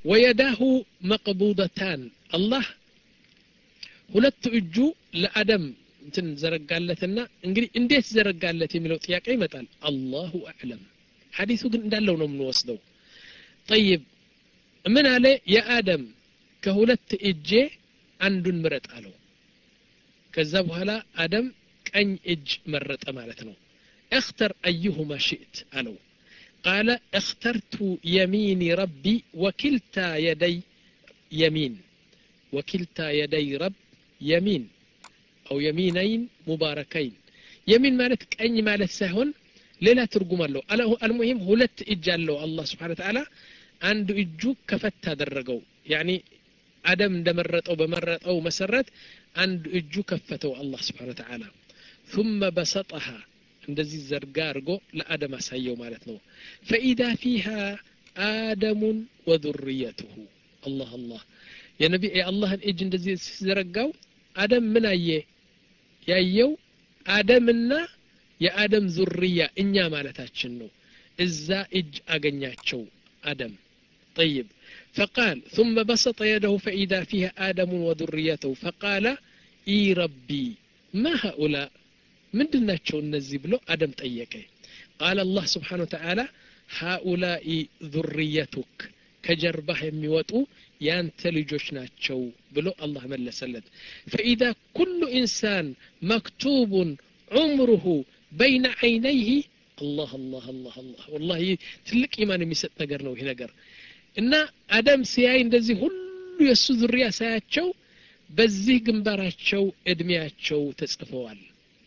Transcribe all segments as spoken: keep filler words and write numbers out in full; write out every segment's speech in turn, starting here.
ويداه مقبوضتان الله ሁለት እጁ ለአደም እንትን ዘረጋለትና እንግዲህ እንዴት ዘረጋለት የሚለው ጥያቄ ይመጣል አላሁ አዕለም ሐዲሱ ግን እንዳለው ነው የምንወስደው طيب ምን አለ የአደም ከሁለት እጄ አንዱን ምረጥ አለው ከዛ በኋላ አደም ቀኝ እጅ መረጠ ማለት ነው اختر ايهما شئت አለው قال اخترت يمين ربي وكلتا يدي يمين وكلتا يدي رب يمين أو يمينين مباركين يمين مالت كأني مالت سهون ሌላ ትርጉም አለው المهم ሁለት እጅ አለው الله سبحانه وتعالى አንዱ እጁ ከፈት አደረገው يعني አደም እንደመረጠው በመረጠው መሰረት አንዱ እጁ ከፈተው الله سبحانه وتعالى ثم بسطها እንደዚህ ዘርጋ አርጎ ለአደም አሳየው ማለት ነው فإذا فيها آدم وذريته الله الله يا نبي الله እጅ እንደዚህ ሲዘረጋው አደም ምን አየ ያየው አደምና የአደም ዙርያ እኛ ማለታችን ነው እዛ እጅ አገኛቸው አደም طيب فقال ثم بسط يده فإذا فيها آدم وذريته فقال اي ربي ما هؤلاء ምንድናቸው እነዚህ ብሎ አደም ጠየቀ قال الله سبحانه وتعالى هؤلاء ذريتك ከጀርባህ የሚወጡ ያንተ ልጆች ናቸው ብሎ አላህ መለሰለት فإذا كل إنسان مكتوب عمره بين عينيه الله الله الله الله والله ትልቅ ኢማን የሚሰጥ ነገር ነው ይሄ ነገር እና አደም ሲያይ እንደዚህ ሁሉ የሱ ዙሪያ ሳያቸው በዚህ ግንባራቸው እድሜያቸው ተጽፈዋል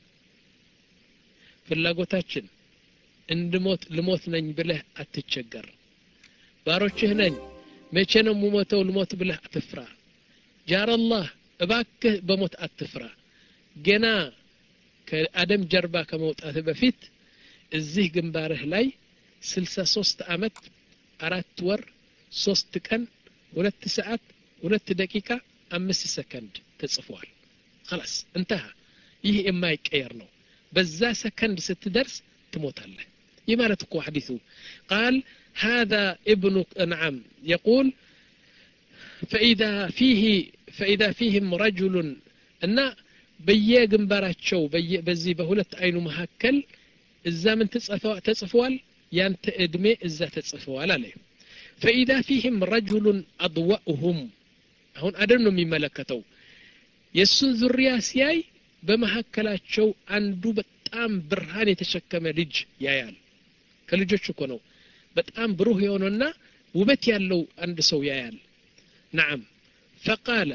ፍላጎታችን እንድሞት ልሞት ነኝ ብለህ አትቸገር ባሮችህ ነኝ መቼ ነው የምሞተው ልሞት ብለህ አትፍራ ጃር አላህ እባክህ በሞት አትፍራ ገና ከአደም ጀርባ ከመውጣት በፊት እዚህ ግንባርህ ላይ ስልሳ ሶስት አመት አራት ወር ሶስት ቀን ሁለት ሰዓት ሁለት ደቂቃ አምስት ሰከንድ ተጽፏል خلاص انتهى ይሄ የማይቀየር ነው በዛ ሰከንድ ስትደርስ ትሞታለህ ይማለት እኮ ሐዲሱ قال هذا ابن نعم يقول فإذا فيه فإذا فيهم رجل ان በየግንባራቸው በዚህ በሁለት አይኑ መሐከል እዛ ምን ተጽፈው ተጽፈዋል ያንተ እድሜ እዛ ተጽፈዋል አለ فإذا فيهم رجل أضوأهم አሁን አደም ነው የሚመለከተው የሱን ዙሪያ ሲያይ በመሐከላቸው አንዱ በጣም ብርሃን የተሸከመ ልጅ ያያል ከልጆቹ እኮ ነው በጣም ብሩህ የሆነና ውበት ያለው አንድ ሰው ያያል نعم فقال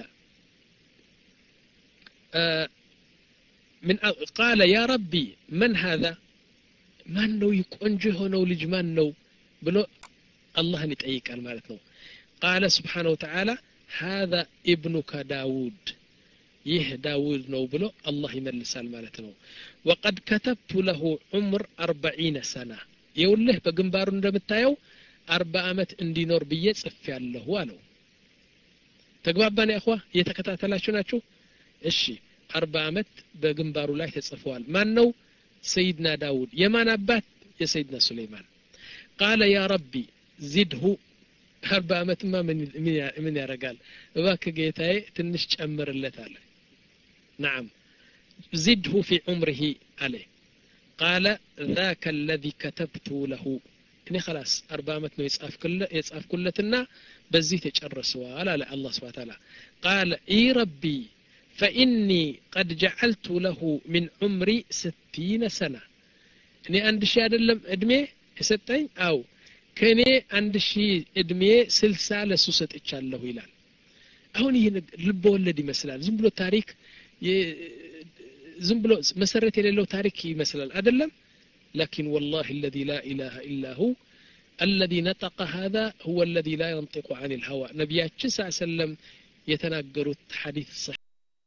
آه من قال يا ربي من هذا من ነው ይቆንጆ ሆነው ልጅ ማን ነው ብሎ አላህን ይጠይቃል ማለት ነው قال سبحانه وتعالى هذا ابنك داود ይህ ዳውድ ነው ብሎ አላህ ይመልሳል ማለት ነው وقد كتبت له عمر أربعين سنة ይውልህ በግንባሩ እንደምታየው አርባ አመት እንዲኖር ብዬ ጽፌያለሁ አለው ተግባባን ያخوا እየተከታተላችሁ ናችሁ እሺ አርባ አመት በግንባሩ ላይ ተጽፏል ማን ነው ሰይድና ዳውድ የማን አባት የሰይድና ሱለይማን قال يا ربي زده አርባ አመትማ ምን ምን ያረጋል እባክህ ጌታዬ ትንሽ ጨምርለታል نعم زده في عمره عليه قال ذاك الذي كتبت له እኔ خلاص አርባ አመት ነው የጻፍኩለትና በዚህ ተጨርሰዋል አለ አላህ Subhanahu Wa Ta'ala قال اي ربي فاني قد جعلت له من عمري ستين سنة እኔ አንድ ሺህ አይደለም እድሜ የሰጠኝ አው ከኔ አንድ ሺህ እድሜ ስልሳ ለሱ ሰጥቻለሁ ይላል አሁን ይሄ ልብ ወለድ ይመስላል ዝም ብሎ ታሪክ ዝም ብሎ መሰረት የሌለው ታሪክ ይመስላል አይደለም لكن والله الذي لا اله الا هو الذي نطق هذا هو الذي لا ينطق عن الهوى نبياتنا صلى الله عليه وسلم يتناغروا حديث صحيح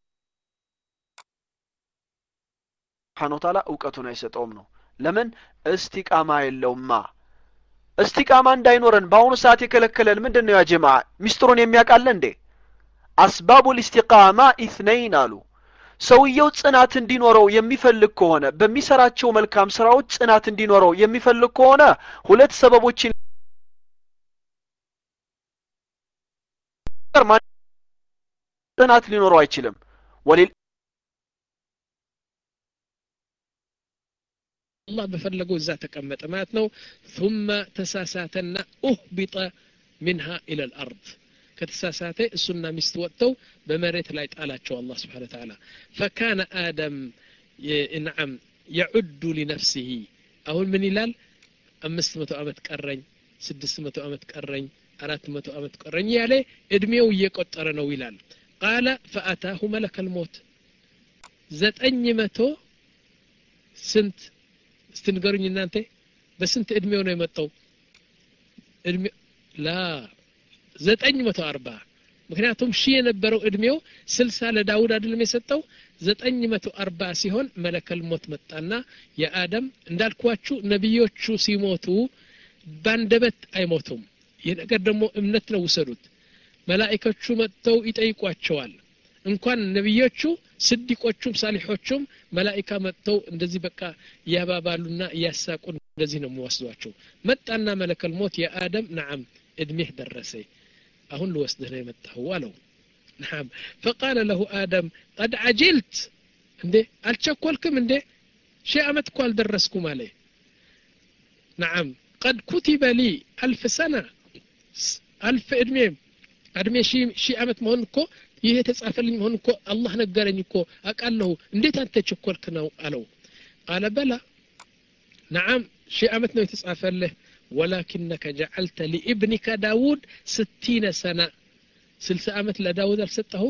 سبحانه وتعالى እውቀቱን አይሰጠውም ነው ለምን እስቲቃማ የለውማ እስቲቃማ እንዳይኖረን ባሁን ሰዓት የከለከለን ምንድነው ያ ጀማዓ ሚስጥሩን የሚያቃለ እንዴ አስባቡ الاستقامه اثنين አሉ ሰውየው ጽናት እንዲኖረው የሚፈልግ ከሆነ በሚሰራቸው መልካም ስራዎች ጽናት እንዲኖረው የሚፈልግ ከሆነ ሁለት ሰበቦችን ማጥናት ሊኖረው አይችልም ወሊል الله بفلقوا ذات تقمط ማለት ነው ثم تساساتنا اهبط منها الى الارض ከተሳሳተ እሱና ሚስት ወጥተው በመሬት ላይ ጣላቸው አላህ Subhanahu Wa Ta'ala فكان آدم نعم يعد لنفسه አሁን ምን ይላል አምስት መቶ አመት ቀረኝ ስድስት መቶ አመት ቀረኝ አራት መቶ አመት ቀረኝ ያለ እድሜው እየቆጠረ ነው ይላል قال فأتاه ملك الموت ዘጠኝ መቶ ስንት ስትንገሩኝ እናንተ በስንት እድሜው ነው የመጣው እድሜ ላ ዘጠኝ መቶ አርባ ምክንያቱም ሺ የነበረው እድሜው ስልሳ ለዳውድ አይደለም የሰጠው ዘጠኝ መቶ አርባ ሲሆን መለከል ሞት መጣና የአደም እንዳልኳችሁ ነብዮቹ ሲሞቱ ባንደበት አይሞቱም የነገር ደግሞ እምነት ነው ወሰዱት መላእክቶቹ መጥተው ይጠይቋቸዋል እንኳን ነብዮቹ ስዲቆቹም ሳሊሖቹም መላእክታ መጥተው እንደዚህ በቃ ያባባሉና ያሳቁ እንደዚህ ነው የሚወስዷቸው መጣና መለከል ሞት የአደም نعم እድሜህ ደረሰ አሁን ልወስድህ ነው የመጣው አለው نعم فقال له آدم قد عجلت እንዴ አልቸኮልክም እንዴ ሺህ አመት እኮ አልደረስኩም አለ نعم قد كتب لي ألف سنة ألف እድሜ እድሜ ሺህ ሺህ አመት መሆን እኮ ይሄ ተጻፈልኝ መሆን እኮ አላህ ነገረኝ እኮ አቃለሁ እንዴት አንተ ቸኮልክ ነው አለው قال بلى نعم ሺህ አመት ነው የተጻፈልህ ولكنك جعلت لابنك داود ستين سنة ስልሳ አመት ለዳውድ አልሰጠው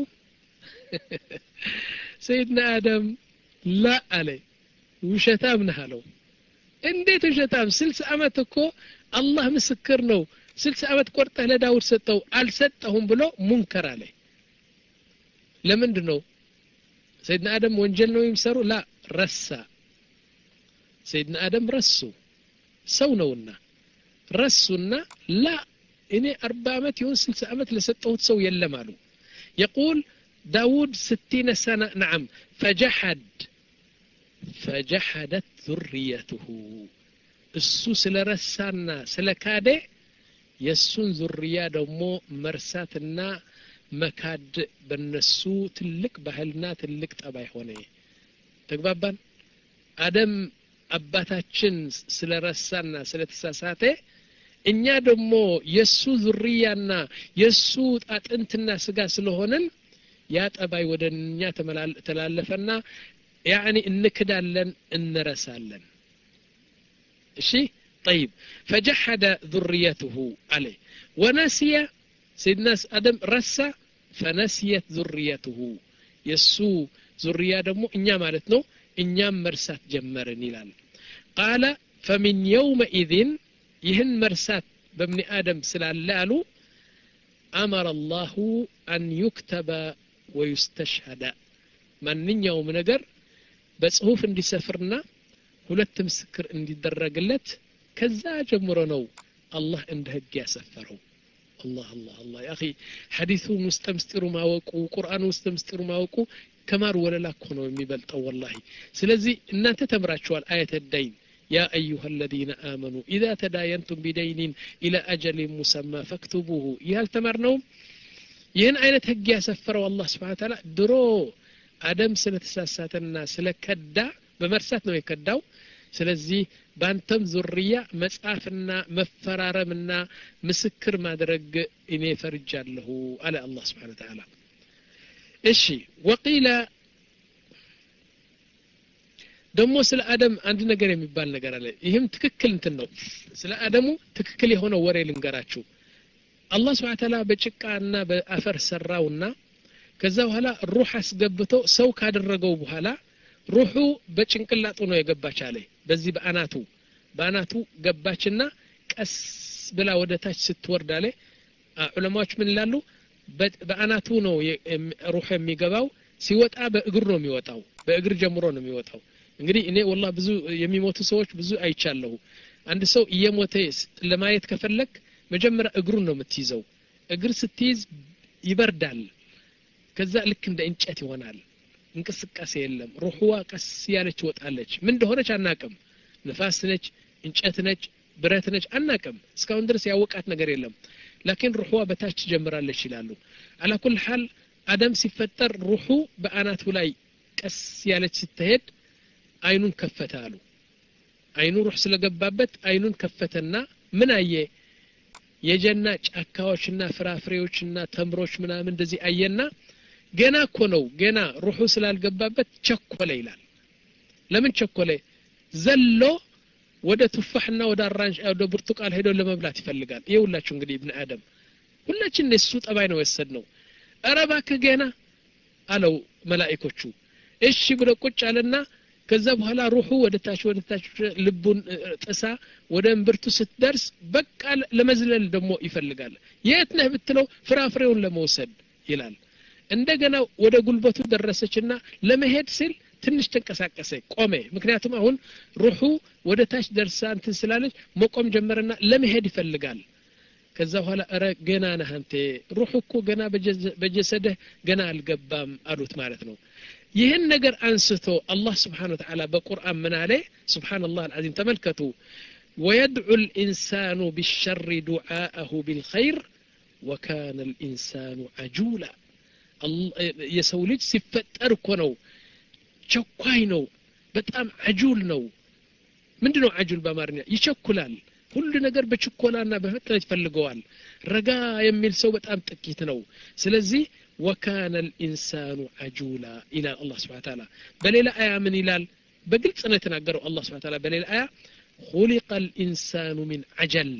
سيدنا آدم لا عليه ውሸታም ነህ አለው እንዴት ውሸታም ስልሳ አመት እኮ አላህ ምስክር ነው ስልሳ አመት ቆርጠህ ለዳውድ ሰጠው አልሰጠሁም ብሎ ሙንከር አለ ለምንድን ነው سيدنا آدم ወንጀል ነው የሚሰሩ ላ ረሳ سيدنا آدم ረሱ ሰው ነውና ረሱና ላ እኔ አርባ አመት ይሁን ስልሳ አመት ለሰጠሁት ሰው የለም አሉ يقول داود ستين سنة نعم فجحد فجحدت ذريته እሱ ስለረሳና ስለካደ የሱን ዙሪያ ደግሞ መርሳትና መካድ በነሱ ትልቅ ባህልና ትልቅ ጠባይ ሆነ ተግባባን አደም አባታችን ስለረሳና ስለተሳሳተ እኛ ደግሞ የሱ ዙሪያና የሱ አጥንትና ስጋ ስለሆነን ያ ጠባይ ወደኛ ተላለፈና يعني እንክዳለን እንረሳለን እሺ طيب فجحد ذريته عليه ونسي سيدنا آدم رسى فنسيت ذريته يسو ذرية دمو إنيا مالتنو إنيا مرسات جمرن ይላል قال فمن يومئذ ይህን مرسات بابن آدم ስላላሉ أمر الله أن يكتب ويستشهد ማንኛውም ነገር በጽሁፍ እንዲሰፍርና ሁለት ምስክር እንዲደረግለት ከዛ ጀምሮ ነው አላህ እንደ ህግ ያሰፈረው الله الله الله يا أخي حديث مستمستر ما وقو قرآن مستمستر ما وقو كمار ولا لا كونوا የሚበልጠው والله ስለዚህ እናንተ ተምራችኋል آية الدين يا أيها الذين آمنوا إذا تداينتم بدين إلى أجل مسمى فاكتبوه يهل تمرنو ይህን አይነት ህግ ያሰፈረው አላህ Subhanahu Wa Ta'ala ድሮ አደም ስለተሳሳተና ስለከዳ በመርሳት ነው የከዳው ስለዚህ ባንተም ዙሪያ መጻፍና መፈራረምና ምስክር ማድረግ እኔ ፈርጃለሁ አለ አላህ Subhanahu Wa Ta'ala እሺ ወቂላ ደሞ ስለ አደም አንድ ነገር የሚባል ነገር አለ ይህም ትክክል እንትን ነው ስለ አደሙ ትክክል የሆነ ወሬ ልንገራችሁ አላህ Subhanahu Wa Ta'ala በጭቃና በአፈር ሰራውና ከዛ በኋላ ሩህ አስገብቶ ሰው ካደረገው በኋላ ሩሁ በጭንቅላቱ ነው የገባች አለ በዚህ በአናቱ በአናቱ ገባችና ቀስ ብላ ወደ ታች ስትወርድ አለ ዑለማዎች ምን ይላሉ በአናቱ ነው ሩህ የሚገባው ሲወጣ በእግር ነው የሚወጣው በእግር ጀምሮ ነው የሚወጣው እንግዲህ እኔ والله ብዙ የሚሞቱ ሰዎች ብዙ አይቻለሁ አንድ ሰው እየሞተ ለማየት ከፈለክ መጀመሪያ እግሩን ነው የምትይዘው እግር ስትይዝ ይበርዳል ከዛ ልክ እንደ እንጨት ይሆናል እንቅስቃሴ የለም ሩህዋ ቀስ ያለች ወጣለች ምን እንደሆነች አናቀም ንፋስ ነች እንጨት ነች ብረት ነች አናቀም እስካሁን ድረስ ያወቃት ነገር የለም لكن روحه بتاች ጀምራለች ይላሉ على كل حال አደም ሲፈጠር ሩሑ በአናቱ ላይ ቀስ ያለች ስትሄድ አይኑን ከፈተ አሉ አይኑ ሩህ ስለገባበት አይኑን ከፈተና ምን አየ የጀና ጫካዎችና ፍራፍሬዎችና ተምሮች ምናምን እንደዚህ አየና ገና እኮ ነው ገና ሩሁ ስላልገባበት ቸኮለ ይላል ለምን ቸኮለ ዘሎ ወደ ቱፋህና ወደ አራንጅ ወደ ብርቱካን ሄዶ ለመብላት ይፈልጋል ይውላችሁ እንግዲህ ኢብኑ አደም ሁላችን እሱ ጠባይ ነው ወሰድነው አረባከ ገና አለው መላእክቶቹ እሺ ብሎ ቁጭ አለና ከዛ በኋላ ሩሁ ወደ ታች ወደ ታች ልቡን ጥሳ ወደ እንብርቱ ስትደርስ በቃ ለመዝለል ደሞ ይፈልጋል የት ነህ ብትለው ፍራፍሬውን ለመውሰድ ይላል እንደገና ወደ ጉልበቱ ደረሰችና ለመሄድ ሲል ትንሽ ተንቀሳቀሰ ቆመ ምክንያቱም አሁን ሩሁ ወደ ታች ደርሳ እንትን ስላለች መቆም ጀመረና ለመሄድ ይፈልጋል ከዛ በኋላ አረ ገና ነህ አንተ ሩሁ እኮ ገና በጀሰደህ ገና አልገባም አሉት ማለት ነው ይህን ነገር አንስቶ አላህ Subhanahu Wa Ta'ala በቁርአን ምን አለ Subhanallah Al-Azim ተመልከቱ ويدعو الإنسان بالشر دعاءه بالخير وكان الإنسان عجولا የሰው ልጅ ሲፈጠር እኮ ነው ቸኳይ ነው በጣም አጁል ነው ምንድነው አጁል በአማርኛ ይቸኩላል ሁሉ ነገር በችኮላና በፍጥነት ይፈልገዋል ረጋ የሚል ሰው በጣም ጥቂት ነው ስለዚህ وكان الإنسان عجولا إلى الله سبحانه وتعالى بليلة آية من إلال بقلت سنة تنقروا الله سبحانه وتعالى بليلة آية خلق الإنسان من عجل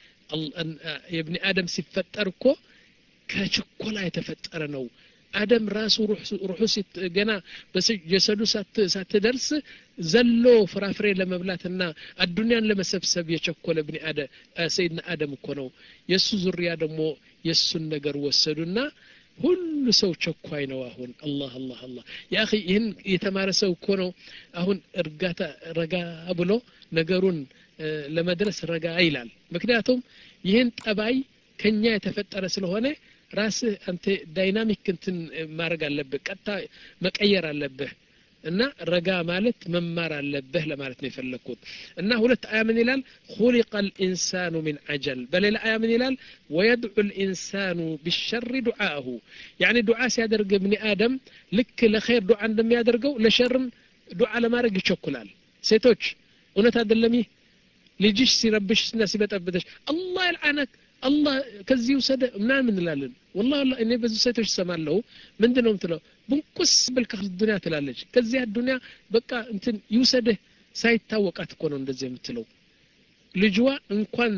يا ابن آدم سفتركو كشكولا يتفترنو آدم راسه روح روحه ست جنا بس جسده سات ساتدرس زلو فرافري لما بلاتنا الدنيا لما سبسب يشكول ابن آدم سيدنا آدم كونو يسوع زريا دمو يسوع النجار وسدنا ሁሉ ሰው ቸኳይ ነው አሁን አላህ አላህ አላህ ያ اخي ይሄን የተማረ ሰው እኮ ነው አሁን እርጋታ ረጋ ብሎ ነገሩን ለመድረስ ረጋ ይላል ምክንያቱም ይሄን ጠባይ ከኛ የተፈጠረ ስለሆነ ራስ አንተ ዳይናሚክ እንትን ማድረግ አለብህ ቀጣ መቀየር አለብህ እና ረጋ ማለት መማር አለብህ ለማለት ነው የፈለኩት እና ሁለት አያ ምን ይላል خلق الانسان من عجل በሌላ አያ ምን ይላል ويدعو الانسان بالشر دعاءه يعني دعاء ሲያደርግ ابن ادم ልክ ለخير دعاء እንደሚያደርገው ለሸርም دعاء ለማድረግ ይቸኩላል ሴቶች እውነት አይደለም ይህ ልጅሽ ሲረብሽና ሲበጠብጥሽ አላህ ይልዓነክ الله كذي وسد ምናምን እንላለን والله እኔ በዚህ ሴቶች ሰማለው ምንድነው ምትለው ብንቁስ بالكخ الدنيا ትላለች ከዚህ الدنيا በቃ እንትን ይውሰድህ ሳይታወቃት እኮ ነው እንደዚህ የምትለው ልጅዋ እንኳን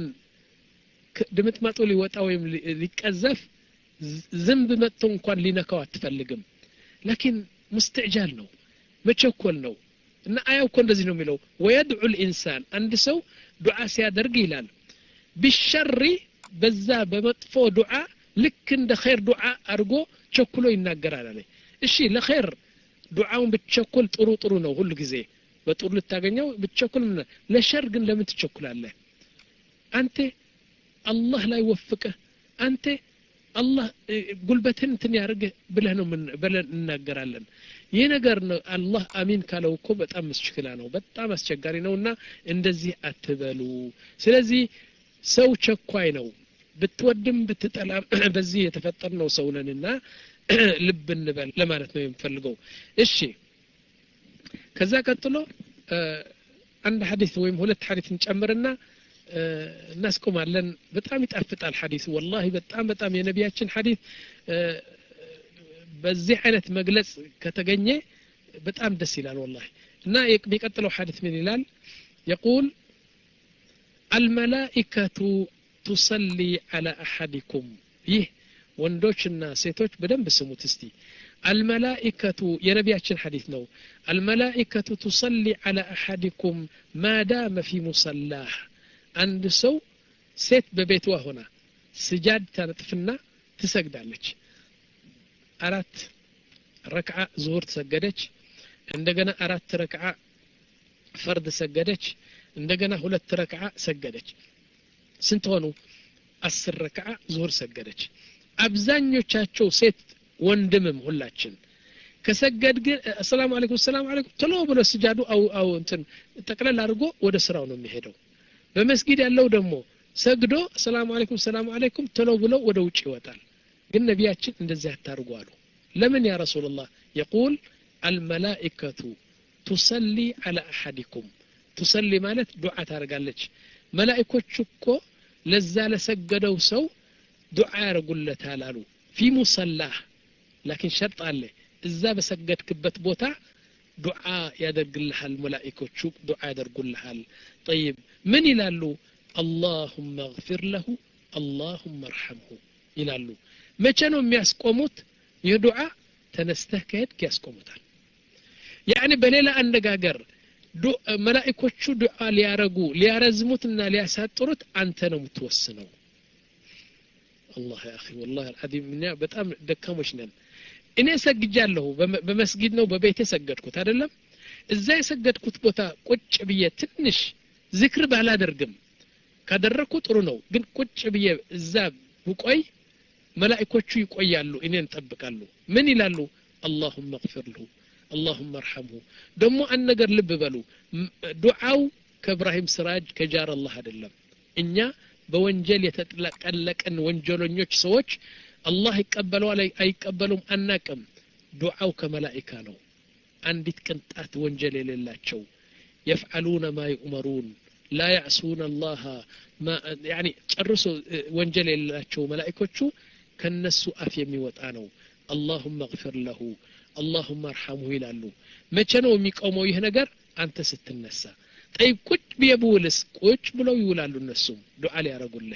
ድምጥማጡ ሊወጣ ወይም ሊቀዘፍ ዝንብ መጥቶ እንኳን ሊነካው አትፈልግም لكن مستعجل ነው መቸኮል ነው እና አያው እኮ እንደዚህ ነው የሚለው ويدعو الانسان አንድ ሰው ዱዓ ሲያደርግ ይላል بالشر በዛ በመጥፎ ዱዓ ልክ እንደ ኸይር ዱዓ አርጎ ቸኩሎ ይናገራል አለ እሺ ለኸይር ዱዓውን ብትቸኩል ጥሩ ጥሩ ነው ሁሉ ጊዜ በጥሩ ልታገኘው ብትቸኩል ለሸር ግን ለምን ትቸኩላለህ አንተ አላህ ላይ ወፍቀ አንተ አላህ ጉልበትን እንትን ያርገ ብለህ ነው ብለን እናገራለን ይሄ ነገር ነው አላህ አሚን ካለው እኮ በጣም መስችክላ ነው በጣም አስቸጋሪ ነውና እንደዚህ አትበሉ ስለዚህ ሰው ቸኳይ ነው ብትወድም ብትጠላም በዚህ የተፈጠርነው ሰው ነንና ልብ እንበል ለማለት ነው የምፈልገው እሺ ከዛ ቀጥሎ አንድ ሐዲስ ወይም ሁለት ሐዲስ እንጨምርና እናስቆማለን በጣም ይጣፍጣል ሐዲስ والله በጣም በጣም የነቢያችን ሐዲስ በዚህ አይነት መግለጽ ከተገኘ በጣም ደስ ይላል والله እና የሚቀጥለው ሐዲስ ምን ይላል يقول الملائكة تصلي على أحدكم ይህ ወንዶችና ሴቶች በደንብ ስሙት እስቲ الملائكة የነቢያችን ሐዲስ ነው الملائكة تصلي على أحدكم ما دام في مصلاه አንድ ሰው ሴት በቤቷ ሆና ስጃድ ታነጥፍና ትሰግዳለች አራት ረክዓ ዙሁር ተሰገደች እንደገና አራት ረክዓ ፈርድ ሰገደች እንደገና ሁለት ረክዓ ሰገደች ስንት ሆኑ አስር ረክዓ ዙሁር ሰገደች አብዛኞቻቸው ሴት ወንድምም ሁላችን ከሰገድ ግን ሰላም አለይኩም ሰላም አለይኩም ተሎ ብሎ ስጃዱ አው አው እንትን ተቀለል አድርጎ ወደ ስራው ነው የሚሄደው በመስጊድ ያለው ደግሞ ሰግዶ ሰላም አለይኩም ሰላም አለይኩም ተለው ብለው ወደ ውጭ ይወጣል ግን ነቢያችን እንደዚህ አታርጉ አሉ ለምን ያ ረሱላህ يقول الملائكه تصلي على احدكم تصلي ማለት ዱዓ ታረጋለች መላእክቶች እኮ ለዛ ለሰገደው ሰው ዱዓ ያረጉለታል አሉ في مصلاه لكن شرط አለ እዛ በሰገድክበት ቦታ ዱዓ ያደርግልሃል መላእክቶቹ ዱዓ ያደርጉልሃል طيب ምን ይላሉ اللهم اغفر له اللهم ارحمه ይላሉ መቼ ነው የሚያስቆሙት ይህ ዱዓ ተነስተህ ከሄድክ ያስቆሙታል يعني በሌላ አነጋገር መላእክቶቹ ዱዓ ሊያረጉ ሊያረዝሙትና ሊያሳጥሩት አንተ ነው የምትወስነው الله يا اخي والله العظيم እኛ በጣም ደካሞች ነን እኔ ሰግጃለሁ በመስጊድ ነው በቤቴ ሰገድኩት አይደለም እዛ የሰገድኩት ቦታ ቁጭ ብዬ ትንሽ ዚክር ባላደርግም ካደረኩ ጥሩ ነው ግን ቁጭ ብዬ እዛ ብቆይ መላእክቶቹ ይቆያሉ እኔን ተጠብቃሉ ምን ይላሉ اللهم اغفر له اللهم ارحمه ደሞ አንነገር ልብ በሉ ዱዓው ከኢብራሂም ስራጅ ከጃር አላህ አይደለም እኛ በወንጀል የተጠለቀለቀን ወንጀለኞች ሰዎች አላህ ይቀበለው አይቀበሉም አናቀም ዱዓው ከመላእክታ ነው አንዲት ቅንጣት ወንጀል የሌላቸው يفعلون ما يؤمرون لا يعصون الله ما يعني ጨርሶ ወንጀል የሌላቸው መላእክቶቹ ከነሱ አፍ የሚወጣ ነው اللهم اغفر له اللهم ارحمه ይላሉ መቼ ነው የሚቆመው ይህ ነገር አንተ ስትነሳ طيب ቁጭ ቢየቡልስ ቁጭ ብለው ይውላሉ እነሱም ዱዓ ሊያረጉልህ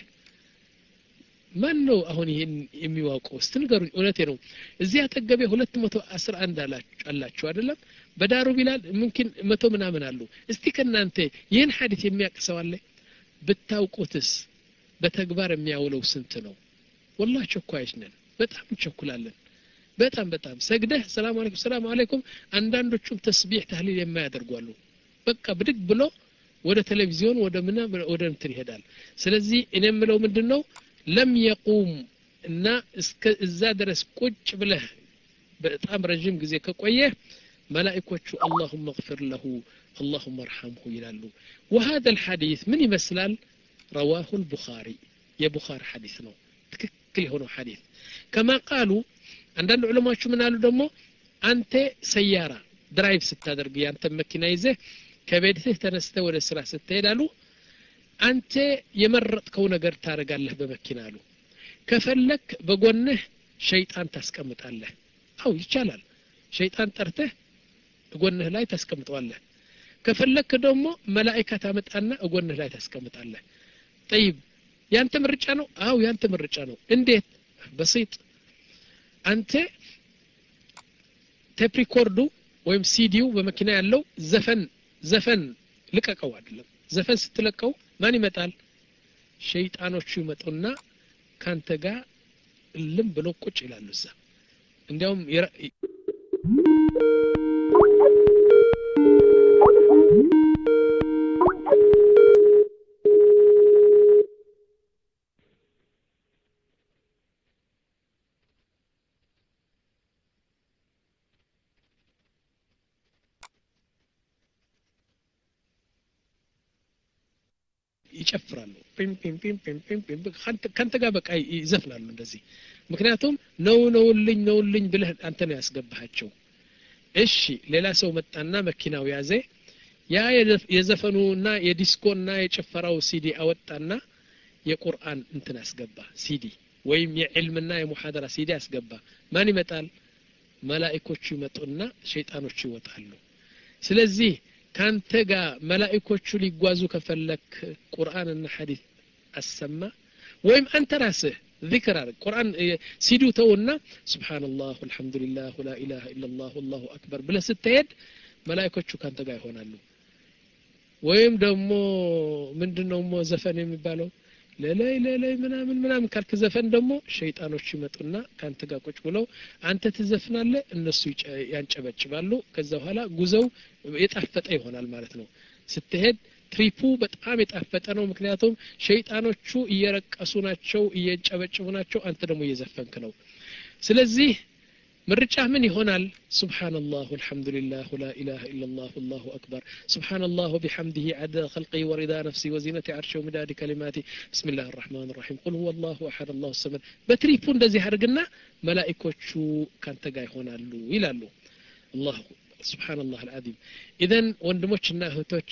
ማን ነው አሁን ይሄን የሚዋቀው ስትንገሩኝ እውነቴ ነው እዚህ አጠገቤ ሁለት መቶ አስራ አንድ አላችሁ አይደለም በዳሩ ቢላል ممكن መቶ ምናምን አሉ እስቲ ከናንተ ይሄን ሐዲስ የሚያቀሰው አለ ብታውቁትስ በተግባር የሚያውለው ስንት ነው والله ቸኳይሽ ነን በጣም ቸኩላለን በጣም በጣም ሰግደህ ሰላም አለይኩም ሰላም አለይኩም አንዳንዶቹም ተስቢህ ተህሊል የማያደርጓሉ በቃ ብድግ ብሎ ወደ ቴሌቪዥን ወደ ምና ወደ እንትን ይሄዳል ስለዚህ እኔ የምለው ምንድነው ለም يقوم እና እስከ እዛ ድረስ ቁጭ ብለህ በጣም ረጅም ጊዜ ከቆየ መላእክቶቹ اللهم اغفر له اللهم ارحمه ይላሉ وهذا الحديث ምን ይመስላል رواه البخاري የቡኻሪ ሐዲስ ነው ትክክል የሆነው ሐዲስ كما قالوا አንዳንድ ዑለማዎች ምን አሉ ደግሞ አንተ ሰያራ ድራይቭ ስታደርግ ያንተ መኪና ይዘህ ከቤትህ ተነስተህ ወደ ስራ ስትሄዳሉ አንተ የመረጥከው ነገር ታረጋለህ በመኪና አሉ ከፈለክ በጎንህ ሸይጣን ታስቀምጣለህ አው ይቻላል ሸይጣን ጠርተህ በጎንህ ላይ ታስቀምጣለህ ከፈለክ ደግሞ መላእክታ ታመጣና በጎንህ ላይ ታስቀምጣለህ طيب ያንተ ምርጫ ነው አው ያንተ ምርጫ ነው እንዴት በሲጥ አንተ ቴፕ ሪኮርዱ ወይም ሲዲው በመኪና ያለው ዘፈን ዘፈን ልቀቀው አይደለም ዘፈን ስትለቀው ማን ይመጣል ሸይጣኖቹ ይመጡና ካንተ ጋር ልም ብሎ ቁጭ ይላሉ እዛ እንዲያውም ይጨፍራሉ ፒም ፒም ፒም ፒም ፒም ፒም ካንተ ጋር በቃ ይዘፍናሉ እንደዚህ ምክንያቱም ነው ነውልኝ ነውልኝ ብለህ አንተ ነው ያስገባቸው እሺ ሌላ ሰው መጣና መኪናው ያዘ ያ የዘፈኑና የዲስኮና የጨፈራው ሲዲ አወጣና የቁርአን እንትን አስገባ ሲዲ ወይም የዕልምና የሙሐደራ ሲዲ አስገባ ማን ይመጣል መላእክቶቹ ይመጡና ሸይጣኖቹ ይወጣሉ ስለዚህ ካንተ ጋር መላእክቶቹ ሊጓዙ ከፈለክ ቁርአንና ሐዲስ አሰማ ወይም አንተ ራስህ ذكر القرآن سيدو تونا سبحان الله والحمد لله ولا إله إلا الله والله أكبر بلا ستيد ملائكة شو كانت جاي هنا له ويم دمو من دنو زفن يمبالو لا لا لا لا منا من منا من كارك زفن دمو شيطانو شمتنا كانت جا كوش بلو أنت تزفنا له الناس ينشبت شبالو كذا هلا جوزو يتأفت أي هنا المالتنا ستهد ትሪፑ በጣም የጣፈጠ ነው ምክንያቱም ሸይጣኖቹ እየረቀሱ ናቸው እየጨበጨቡ ናቸው አንተ ደግሞ እየዘፈንክ ነው ስለዚህ ምርጫ ምን ይሆናል ሱብሃንአላህ ወልሐምዱሊላህ ወላ ኢላሃ ኢላላህ ወላሁ አክበር ሱብሃንአላህ ወቢሐምዲሂ ዐደደ ኸልቂሂ ወሪዳ ነፍሲ ወዚነተ ዐርሺሂ ወሚዳደ ከሊማቲ ቢስሚላሂር ረህማኒር ረሂም ቁል ሁወላሁ አሐድ አላሁ ሰመድ በትሪፑ እንደዚህ አድርግና መላእክቶቹ ካንተ ጋር ይሆናሉ ይላሉ አላህ ሱብሃንአላህ አልዓዚም ኢዘን ወንድሞችና እህቶች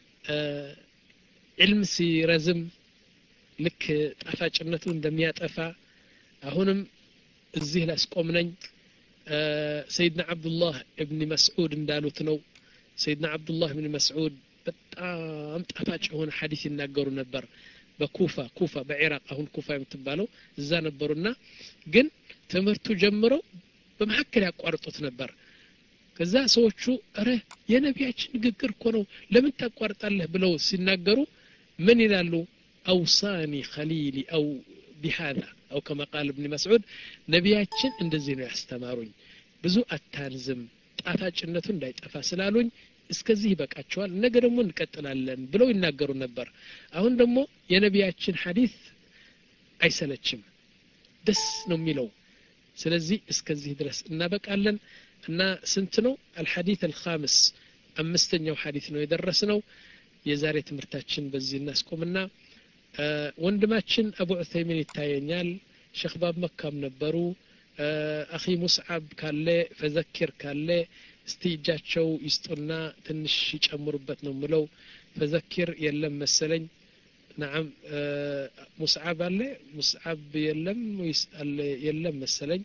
ዒልም ሲረዝም ልክ ጣፋጭነቱ እንደሚያጠፋ አሁንም እዚህ ላስቆምነኝ سيدنا عبد الله ابن مسعود እንዳሉት ነው سيدنا عبد الله ابن مسعود በጣም ጣፋጭ የሆነ ሐዲስ ይናገሩ ነበር በኩፋ ኩፋ በኢራቅ አሁን ኩፋ የምትባለው እዛ ነበሩና ግን ትምህርቱ ጀምረው በመሐከል ያቋርጡት ነበር ከዛ ሰዎቹ አረ የነቢያችን ንግግር እኮ ነው ለምን ታቋርጣለህ ብለው ሲናገሩ ምን ይላሉ አውሳኒ ኸሊሊ አው بهذا أو كما قال ابن مسعود نبياتችን እንደዚህ ነው ያስተማሩኝ ብዙ አታርዝም ጣፋጭነቱ እንዳይጠፋ ስላሉኝ እስከዚህ ይበቃቸዋል ነገ ደግሞ እንቀጥላለን ብለው ይናገሩ ነበር አሁን ደግሞ የነቢያችን ሐዲስ አይሰለችም ደስ ነው የሚለው ስለዚህ እስከዚህ ድረስ እናበቃለን እና ስንት ነው الحديث الخامس አምስተኛው ሐዲስ ነው የደረስነው የዛሬ ትምህርታችን በዚህ እናስቆምና ወንድማችን አቡ ዑሰይሚን ይታየኛል ሼክ ባብ መካም ነበሩ አኺ ሙስዓብ ካለ ፈዘክር ካለ እስቲ እጃቸው ይስጡና ትንሽ ይጨምሩበት ነው ምለው ፈዘክር የለም መሰለኝ نعم ሙስዓብ አለ ሙስዓብ የለም ወይስአል የለም መሰለኝ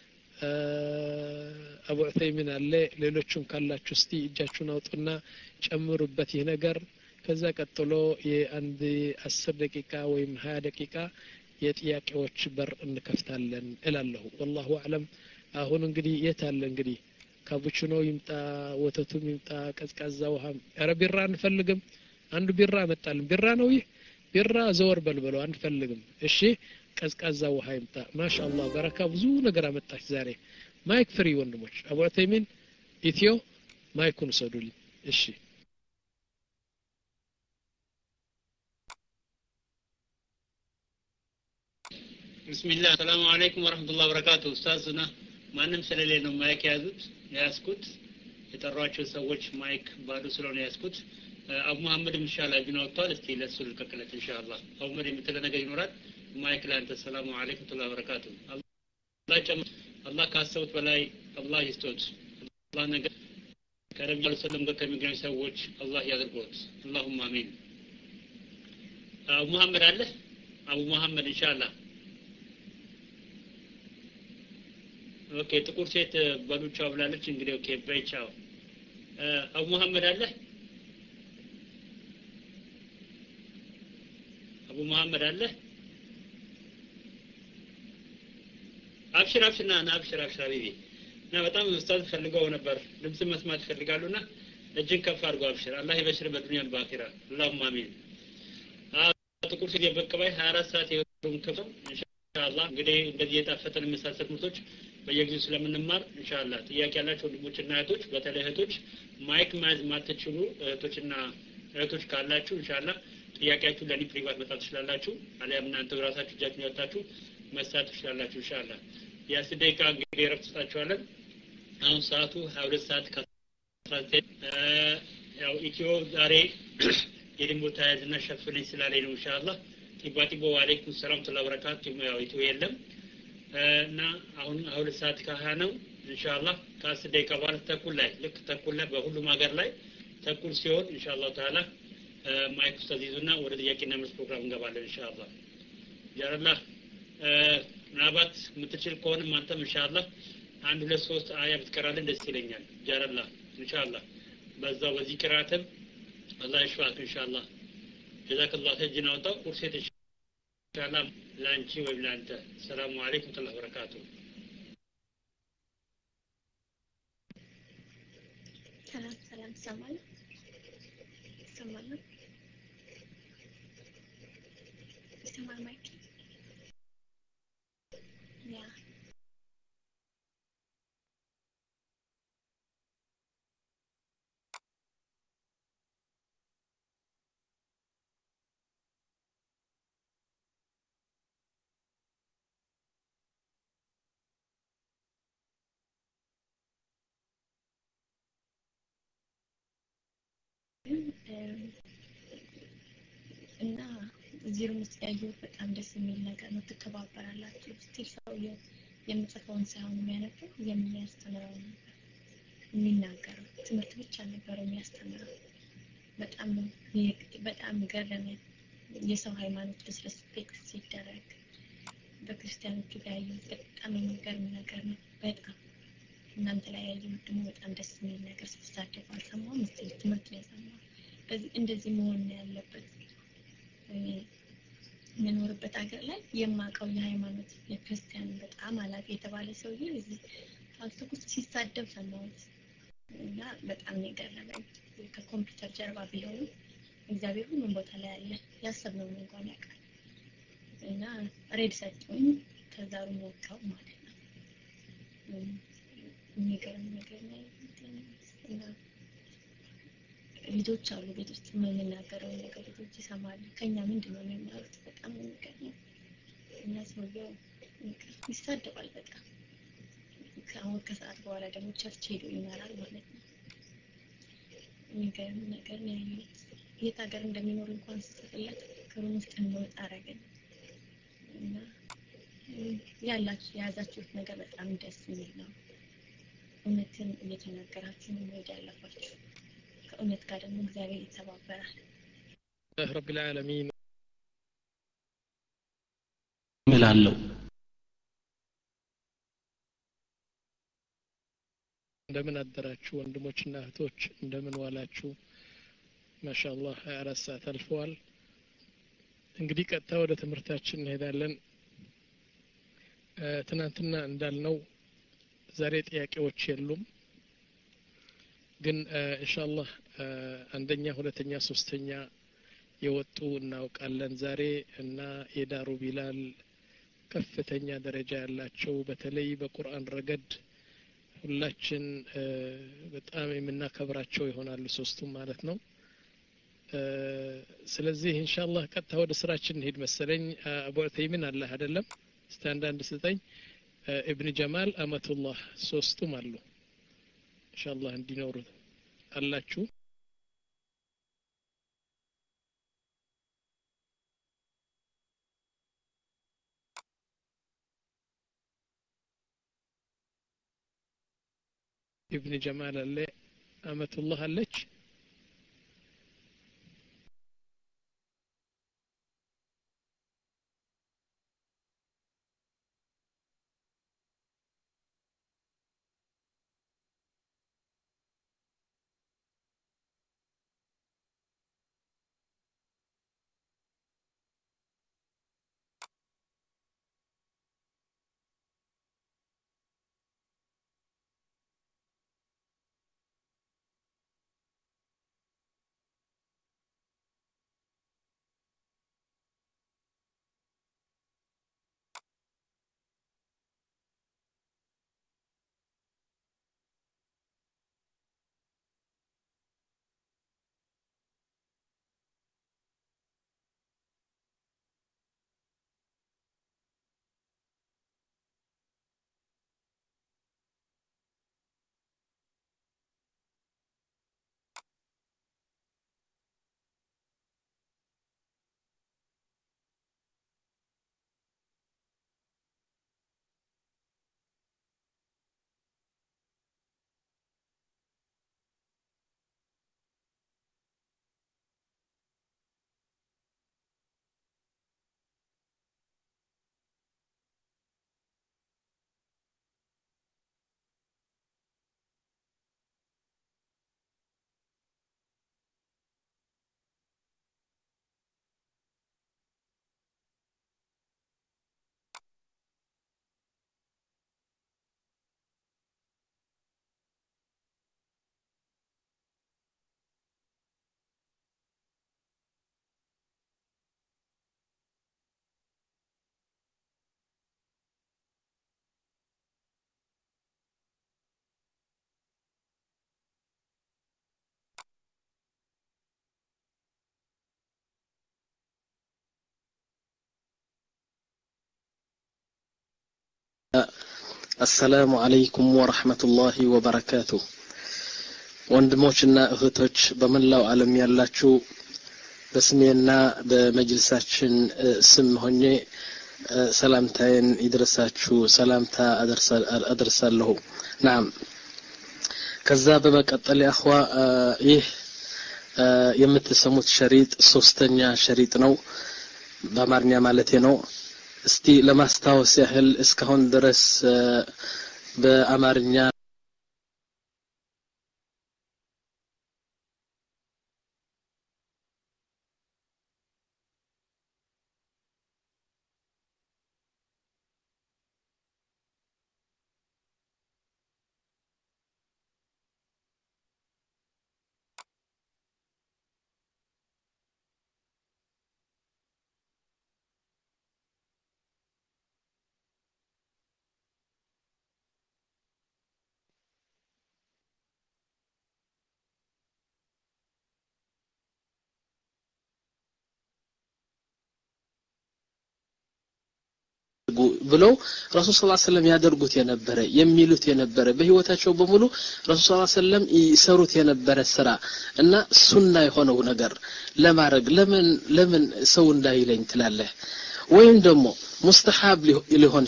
አቡ ዑሰይሚን አለ ሌሎችም ካላችሁ እስቲ እጃችሁን አውጡና ጨምሩበት ይሄ ነገር ከዛ ቀጥሎ የአንድ አስር ደቂቃ ወይም ሀያ ደቂቃ የጥያቄዎች በር እንከፍታለን እላለሁ والله اعلم አሁን እንግዲህ የት አለ እንግዲህ ካቡቺኖ ይምጣ ወተቱም ይምጣ ቀዝቃዛ ውሃ ኧረ ቢራ አንፈልግም አንዱ ቢራ መጣልን ቢራ ነው ይህ ቢራ ዘወር በልበለው አንፈልግም እሺ ቀዝቃዛ ውሃ ይምጣ ማሻአላህ በረካ ብዙ ነገር አመጣች ዛሬ ማይክ ፍሪ ወንድሞች አቡ ዑሰይሚን ኢትዮ ማይኩን ሰዱልኝ እሺ بسم الله السلام عليكم ورحمة الله وبركاته أستاذنا ማንም ስለሌለ ነው ማይክ ያዙት ያስኩት የጠሯቸው ሰዎች ማይክ ባዶ ስለሆነ ያስኩት አቡ መሐመድ ኢንሻአላህ ግን ወጥቷል እስቲ ለሱ ልቀቅለት ኢንሻአላህ አቡ መሐመድ የምትለው ነገር ይኖራል ማይክ ላንተ ሰላም አለይኩም ወራህመቱላሂ ወበረካቱ አላህ ጨም አላህ ካሰቡት በላይ አላህ ይስጦት አላህ ነገር ከነብዩ ሰለላሁ ዐለይሂ ወሰለም ጋር ከሚገኙ ሰዎች አላህ ያድርጎት اللهم አሜን አቡ መሐመድ አለ አቡ መሐመድ ኢንሻአላህ ኦኬ ጥቁር ሴት ባሉቻው ብላለች እንግዲህ ኦኬ በይቻው አቡ መሐመድ አለ አቡ መሐመድ አለ አብሽር አብሽርና ና አብሽር አብሽር ቢቢ እና በጣም ኡስታዝ ፈልገው ነበር ድምጽ መስማት ፈልጋሉና እጅን ከፍ አድርጎ አብሽር አላህ ይበሽር በዱንያ በአኺራ اللهم አሜን ጥቁር ሴት በቀባይ ሀያ አራት ሰዓት የሩም ከፈው ኢንሻአላህ እንግዲህ እንደዚህ የጣፈጠን መሳሰል ምርቶች በየጊዜው ስለምንማር ኢንሻአላህ ጥያቄ ያላችሁ ወንድሞችና እህቶች በተለይ እህቶች ማይክ ማዝ ማትችሉ እህቶችና እህቶች ካላችሁ ኢንሻአላህ ጥያቄያችሁ ለኔ ፕራይቬት መጣት ትችላላችሁ አሊያም እናንተ ራሳችሁ እጃችሁን ያወጣችሁ መስራት ትችላላችሁ ኢንሻአላህ ያስደቂቃ እንግዲህ ረፍት ሰጣችኋለን አሁን ሰዓቱ ሀያ ሁለት ሰዓት ከአስራ ዘጠኝ ያው ኢትዮ ዛሬ የድንቦ ታያዝና ሸፍልኝ ስላለኝ ነው ኢንሻአላህ ቲባቲቦ ወአለይኩም ሰላም ተላበረካቱ ያው ኢትዮ የለም እና አሁን ሁለት ሰዓት ከሀያ ነው ኢንሻአላህ ከአስር ደቂቃ በኋላ ተኩል ላይ ልክ ተኩል ላይ በሁሉም ሀገር ላይ ተኩል ሲሆን ኢንሻአላህ ተዓላ ማይክ ተዚዙና ወደ ጥያቄና መልስ ፕሮግራም እንገባለን ኢንሻአላህ ያረላህ ምናባት ምትችል ከሆነ ማንተም ኢንሻአላህ አንድ ሁለት ሶስት አያ ብትቀራለን ደስ ይለኛል ያረላህ ኢንሻአላህ በዛው በዚህ ቅራአትም አላህ ይሽፋክ ኢንሻአላህ ጀዛከላሁ ኸይረን ወጣው ቁርሴት ኢንሻአላህ ላንቺ ወይ ላንተ ሰላም አለይኩም ወራህመቱላሂ ወበረካቱ ሰላም ሰላም ሰማል ሰማል ሰማል ማይክ ያ እና ዜሮ ውስጥ ያየሁት በጣም ደስ የሚል ነገር ነው። ትተባበራላችሁ። ስቲል ሰውየው የምጽፈውን ሳይሆን የሚያነበው የሚያስተምረው ነበር የሚናገረው። ትምህርት ብቻ ነበር የሚያስተምረው። በጣም በጣም ገረመኝ። የሰው ሃይማኖት ዲስሬስፔክት ሲደረግ በክርስቲያኖቹ ጋር ያየሁት በጣም የሚገርም ነገር ነው። በጣም እናንተ ላይ ያየሁት ደግሞ በጣም ደስ የሚል ነገር ስትሳደቡ አልሰማሁም። እስቲ ትምህርት ላይ ሰማሁ። በዚህ እንደዚህ መሆን ነው ያለበት። የምኖርበት ሀገር ላይ የማውቀው የሃይማኖት የክርስቲያን በጣም አላፊ የተባለ ሰውዬ እዚህ ፋልስፍና ውስጥ ሲሳደብ ሰማሁት እና በጣም ነው የገረመኝ። ከኮምፒውተር ጀርባ ቢሆንም እግዚአብሔር ሁሉም ቦታ ላይ አለ። ያሰብነውን እንኳን ያውቃል። እና ሬድ ሰጡኝ። ከዛ ሩም ወጣሁ ማለት ነው። የሚገርም ነገር ነው። እና ልጆች አሉ ቤት ውስጥ የምንናገረው ነገር ልጆች ይሰማሉ። ከኛ ምንድነው የሚማሩት? በጣም የሚገርም እና ሰውየው ይሳደባል በጣም። ከአሁን ከሰዓት በኋላ ደግሞ ቸርች ሄዶ ይማራል ማለት ነው። የሚገርም ነገር ነው ያየሁት። የት ሀገር እንደሚኖር እንኳን ስጽፍለት ከሩም ውስጥ እንወጣ አደረገኝ። እና ያላችሁ የያዛችሁት ነገር በጣም ደስ የሚል ነው። እውነትን እየተናገራችሁ ነው መሄድ ያለባችሁ። ከእውነት ጋር ደግሞ እግዚአብሔር ይተባበራል። ረብ العالمين እላለሁ። እንደምን አደራችሁ ወንድሞችና እህቶች፣ እንደምን ዋላችሁ? ማሻአላህ ሃያ አራት ሰዓት አልፈዋል። እንግዲህ ቀጥታ ወደ ትምህርታችን እንሄዳለን። ትናንትና እንዳልነው ዛሬ ጥያቄዎች የሉም፣ ግን ኢንሻአላህ አንደኛ ሁለተኛ ሶስተኛ የወጡ እናውቃለን ዛሬ እና የዳሩ ቢላል ከፍተኛ ደረጃ ያላቸው በተለይ በቁርአን ረገድ ሁላችን በጣም የምናከብራቸው ይሆናሉ ሶስቱም ማለት ነው። ስለዚህ ኢንሻአላህ ቀጥታ ወደ ስራችን እንሄድ መሰለኝ። አቡ ዑተይሚን አለ አይደለም? ስታንዳርድ ስጠኝ። ኢብኑ ጀማል አመቱላህ ሶስቱም አሉ ኢንሻአላህ እንዲኖሩ አላችሁ። ኢብኑ ጀማል አለ፣ አመቱላህ አለች። السلام عليكم ورحمة الله وبركاته. ወንድሞችና እህቶች በመላው ዓለም ያላችሁ በስሜና በመጅልሳችን ስም ሆኜ ሰላምታዬን ይድረሳችሁ ሰላምታ አደርሳለሁ ናም ከዛ በመቀጠል ያخوا ይህ የምትሰሙት ሸሪጥ ሶስተኛ ሸሪጥ ነው በአማርኛ ማለት ነው እስቲ ለማስታወስ ያህል እስካሁን ድረስ በአማርኛ ብለው ረሱል ሰለላሁ ዐለይሂ ወሰለም ያደርጉት የነበረ የሚሉት የነበረ በህይወታቸው በሙሉ ረሱል ሰለላሁ ዐለይሂ ወሰለም ይሰሩት የነበረ ስራ እና ሱና የሆነው ነገር ለማድረግ ለምን ለምን ሰው እንዳይለኝ ትላለህ ወይም ደግሞ ሙስተሐብ ሊሆን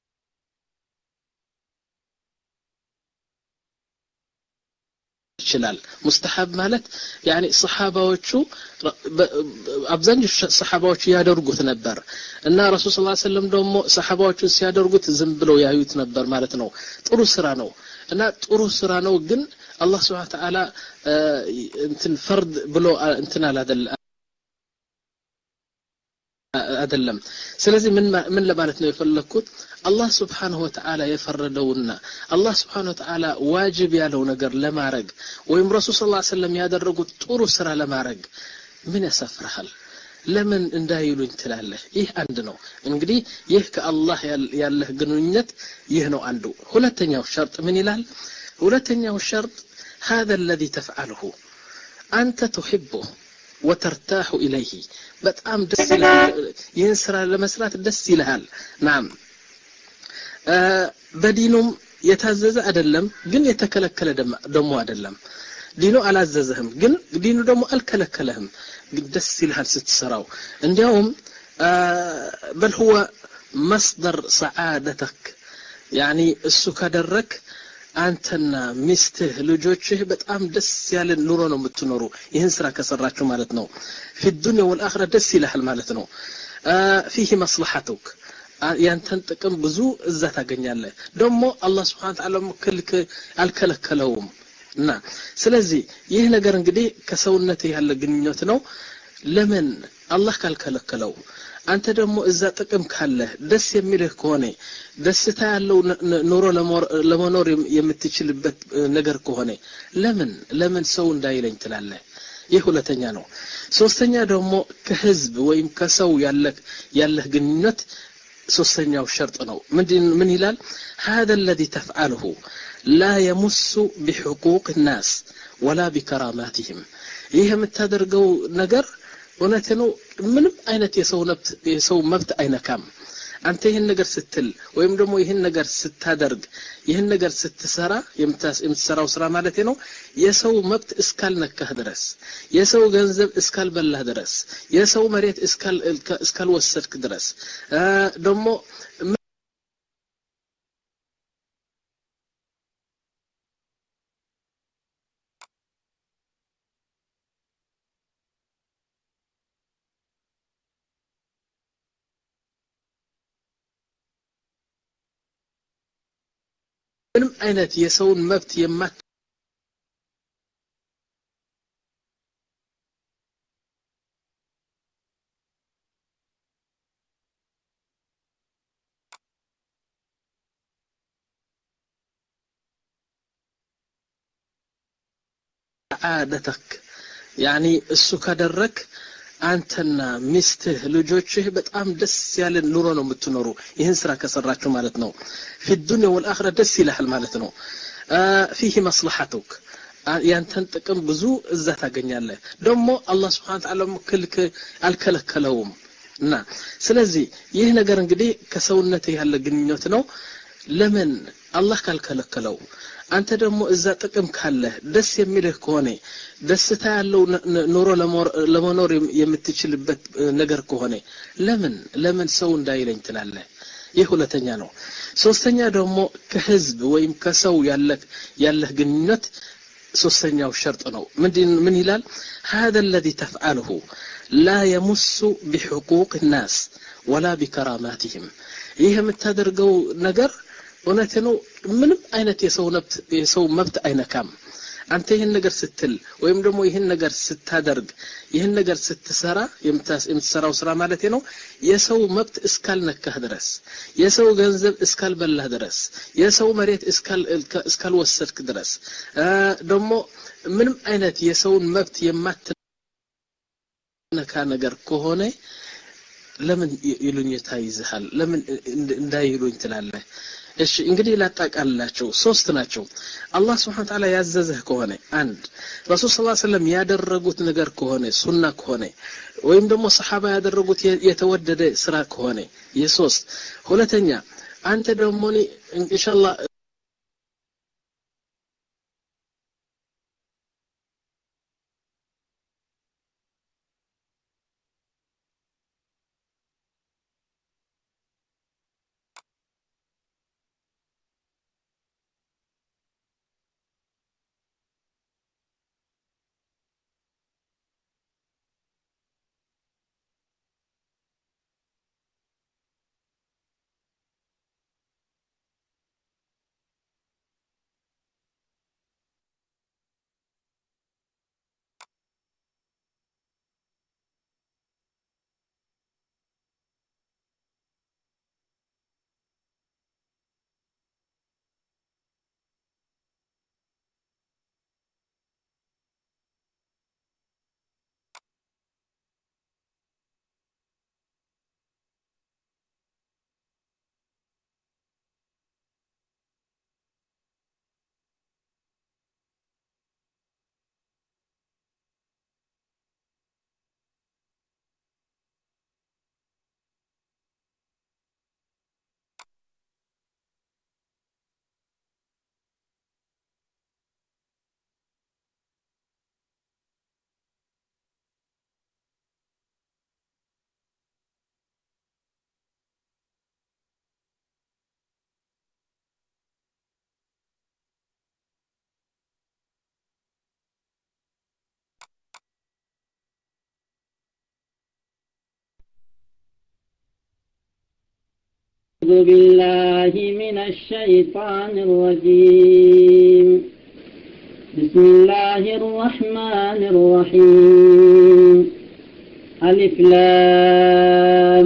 ይችላል ሙስተሐብ ማለት يعني ሰሃባዎቹ አብዛኞቹ ሰሃባዎች ያደርጉት ነበር እና ረሱል ሰለላሁ ዐለይሂ ወሰለም ደግሞ ሰሃባዎቹ ሲያደርጉት ዝም ብለው ያዩት ነበር ማለት ነው ጥሩ ስራ ነው እና ጥሩ ስራ ነው ግን አላህ Subhanahu Wa Ta'ala እንትን ፈርድ ብሎ እንትን አላደለ አይደለም ስለዚህ ምን ምን ለማለት ነው የፈለኩት አላህ Subhanahu Wa Ta'ala የፈረደውና አላህ Subhanahu Wa Ta'ala ዋጅብ ያለው ነገር ለማድረግ ወይም ረሱል ሰለላሁ ዐለይሂ ወሰለም ያደረጉት ጥሩ ስራ ለማድረግ ምን ያሳፍራል ለምን እንዳይሉኝ ትላለህ ይህ አንድ ነው እንግዲህ ይህ ከአላህ ያለህ ግንኙነት ይህ ነው አንዱ ሁለተኛው ሸርጥ ምን ይላል ሁለተኛው ሸርጥ هذا الذي تفعله أنت تحبه وترتاح إليه በጣም ደስ ይላል ይህን ስራ ለመስራት ደስ ይላል ናም በዲኑም የታዘዘ አይደለም ግን የተከለከለ ደሞ አይደለም ዲኑ አላዘዘህም ግን ዲኑ ደሞ አልከለከለህም ደስ ይላል ስትሰራው እንዲያውም بل هو مصدر سعادتك يعني እሱ ካደረክ አንተና ሚስትህ ልጆችህ በጣም ደስ ያለ ኑሮ ነው የምትኖሩ ይህን ስራ ከሰራችሁ ማለት ነው في الدنيا والآخرة ደስ ይላል ማለት ነው فيه مصلحتك ያንተን ጥቅም ብዙ እዛ ታገኛለህ ደግሞ አላህ Subhanahu Wa Ta'ala ምክልክ አልከለከለውም እና ስለዚህ ይህ ነገር እንግዲህ ከሰውነት ያለ ግንኙነት ነው ለምን አላህ ካልከለከለው አንተ ደግሞ እዛ ጥቅም ካለ ደስ የሚልህ ከሆነ ደስታ ያለው ኑሮ ለመኖር የምትችልበት ነገር ከሆነ ለምን ለምን ሰው እንዳይለኝ ትላለህ ይህ ሁለተኛ ነው ሶስተኛ ደግሞ ከህዝብ ወይም ከሰው ያለህ ያለህ ግንኙነት ሶስተኛው ሸርጥ ነው ምን ምን ይላል هذا الذي تفعله لا يمس بحقوق الناس ولا بكراماتهم ይሄ የምታደርገው ነገር እውነት ነው ምንም አይነት የሰው መብት የሰው መብት አይነካም አንተ ይሄን ነገር ስትል ወይም ደግሞ ይሄን ነገር ስታደርግ ይሄን ነገር ስትሰራ የምትሰራው ስራ ማለት ነው የሰው መብት እስካልነካህ ድረስ የሰው ገንዘብ እስካልበላህ ድረስ የሰው መሬት እስካል እስካልወሰድክ ድረስ ደግሞ ምንም አይነት የሰውን መብት የማት عادتك يعني እሱ ካደረክ አንተና ሚስትህ ልጆችህ በጣም ደስ ያለ ኑሮ ነው የምትኖሩ ይህን ስራ ከሰራችሁ ማለት ነው في الدنيا والآخرة ደስ ይላል ማለት ነው فيه مصلحتك ያንተን ጥቅም ብዙ እዛ ታገኛለህ ደግሞ አላህ Subhanahu Wa Ta'ala ምክልክ አልከለከለውም እና ስለዚህ ይህ ነገር እንግዲህ ከሰውነት ያለ ግንኙነት ነው ለምን አላህ ካልከለከለው አንተ ደግሞ እዛ ጥቅም ካለ ደስ የሚልህ ከሆነ ደስታ ያለው ኑሮ ለመኖር የምትችልበት ነገር ከሆነ ለምን ለምን ሰው እንዳይለኝ ትላለህ? ይህ ሁለተኛ ነው። ሶስተኛ ደግሞ ከህዝብ ወይም ከሰው ያለህ ያለህ ግንኙነት ሶስተኛው ሸርጥ ነው። ምን ምን ይላል? هذا الذي تفعله لا يمس بحقوق الناس ولا بكراماتهم። ይህ የምታደርገው ነገር እውነት ነው ምንም አይነት የሰው መብት የሰው መብት አይነካም። አንተ ይሄን ነገር ስትል ወይም ደግሞ ይሄን ነገር ስታደርግ ይሄን ነገር ስትሰራ የምትሰራው ስራ ማለት ነው የሰው መብት እስካልነካህ ድረስ የሰው ገንዘብ እስካልበላህ ድረስ የሰው መሬት እስካል እስካልወሰድክ ድረስ ደግሞ ምንም አይነት የሰው መብት የማትነካ ነገር ከሆነ ለምን ይሉኝታ ይዝሃል? ለምን እንዳይሉኝ ትላለህ? እሺ እንግዲህ ላጣቃላችሁ ሶስት ናቸው። አላህ Subhanahu Wa Ta'ala ያዘዘህ ከሆነ አንድ ረሱል ሰለላሁ ዐለይሂ ወሰለም ያደረጉት ነገር ከሆነ ሱና ከሆነ ወይም ደግሞ ሰሃባ ያደረጉት የተወደደ ስራ ከሆነ የሶስት ሁለተኛ አንተ ደግሞ ኢንሻአላህ أعوذ بالله من الشيطان الرجيم. بسم الله الرحمن الرحيم. ألف لام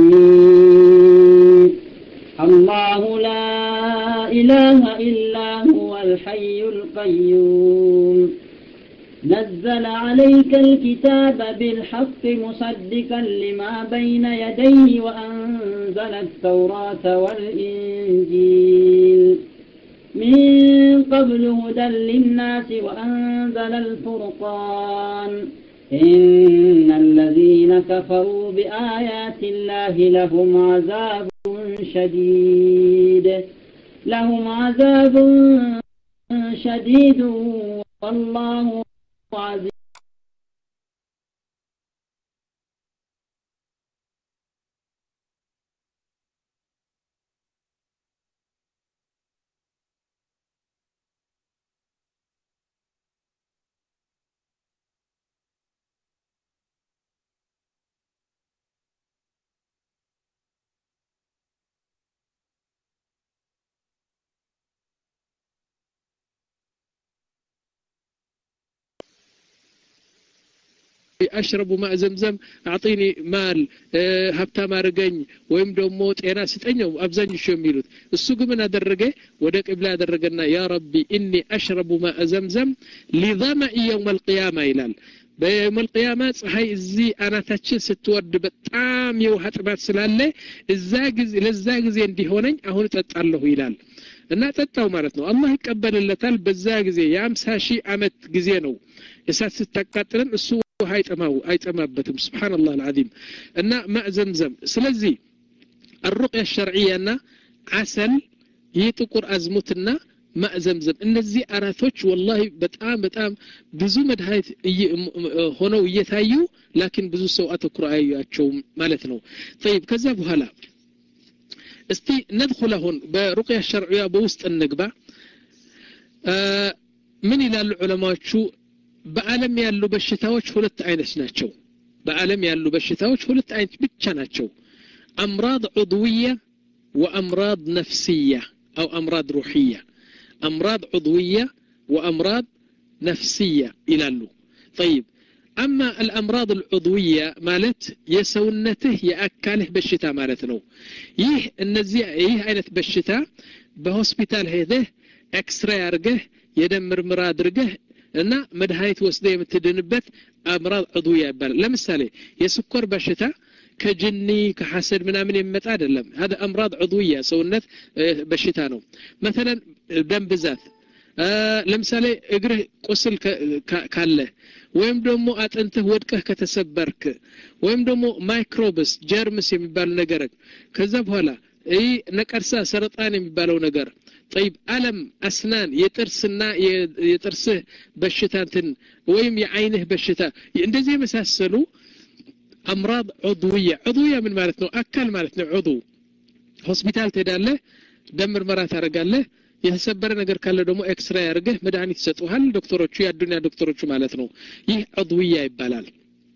ميم. الله لا إله إلا هو الحي القيوم. نزل عليك الكتاب بالحق مصدقا لما بين يديه وأنزل التوراة والإنجيل من قبل هدى للناس وأنزل الفرقان. إن الذين كفروا بآيات الله لهم عذاب شديد لهم عذاب شديد والله عزيز. أشرب ماء زمزم أعطيني مال هبتا مارجين ويم دومو تينا ستنيو أبزاني شو ميلوت السوق من أدرجه ودك إبلا أدرجنا يا ربي إني أشرب ماء زمزم لظمأ يوم القيامة إلال بيوم القيامة هاي زي أنا تشين ستورد بتعام يوحت بات سلالة الزاجز للزاجز يندي هونين أهون تتعله إلال እና ተጣው ማለት ነው አላህ ይቀበልለታል በዛ ጊዜ የአምሳ ሺህ አመት ጊዜ ነው እሳት ስትቃጠልም እሱ አይጠማው አይጠማበትም ሱብሃንአላህ العظيم እና ማዕዘምዘም ስለዚህ الرقية الشرعية عسل ይህ ጥቁር አዝሙትና ማዕዘምዘም እነዚህ አራቶች ወላሂ በጣም በጣም ብዙ መድኃኒት ሆነው እየታዩ ላኪን ብዙ ሰው አተኩሮ አያያቸው ማለት ነው طيب ከዛ በኋላ እስቲ ندخل هون በሩቅያ ሸርዕያ በውስጥ እንግባ ምን ይላሉ ዑለማዎቹ በዓለም ያሉ በሽታዎች ሁለት አይነት ናቸው በዓለም ያሉ በሽታዎች ሁለት አይነት ብቻ ናቸው أمراض عضوية وأمراض نفسية أو أمراض روحية أمراض عضوية وأمراض نفسية إلى له طيب أما الأمراض العضوية مالت يسونته يأكله بالشتاء مالتنا يه النزيع يه عينة بالشتاء بهوسبيتال هذه اكسراي أرجه يدمر مراد رجه لنا مدهاية وسدية متدنبت أمراض عضوية بل لمثالي يسكر بالشتاء كجني كحسد من امن يمت አይደለም هذا امراض عضويه ሰውነት በሽታ ነው مثلا ደም ብዛት ለምሳሌ እግርህ ቁስል ካለ ወይም ደግሞ አጥንትህ ወድቀህ ከተሰበርክ ወይም ደግሞ ማይክሮብስ ጀርምስ የሚባል ነገር ከዛ በኋላ እይ ነቀርሳ ሰረጣን የሚባለው ነገር طيب አለም አስናን የጥርስና የጥርስህ በሽታንትን ወይም የአይንህ በሽታ እንደዚህ የመሳሰሉ أمراض عضوية عضوية من مالتنا أكل مالتنا عضو هوسبيتال تداله دمر مرات أرجاله يهسبر نجر كله دمو إكسرا يرجع مدعني تسوي هل دكتور شو الدنيا دكتور شو مالتنا يه عضوية يبالال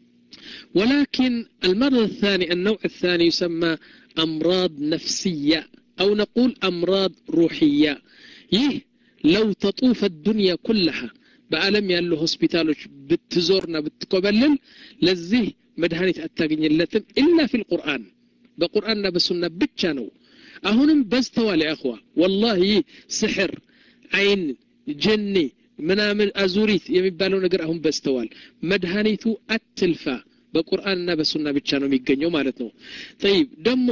ولكن المرض الثاني النوع الثاني يسمى أمراض نفسية أو نقول أمراض روحية يه لو تطوف الدنيا كلها بعالم يالله هوسبيتالوش بتزورنا بتقبلل لذيه مدهانيت أتاقينيلتن إلا في القرآن بقرآننا بسنة بتشانو أهونم بستوال يا أخوة والله سحر عين جني منامن أزوريث يمبالو نقر أهم بستوال مدهانيتو التلفا بقرآننا بسنة بتشانو ميقنيو مالتنو طيب دمو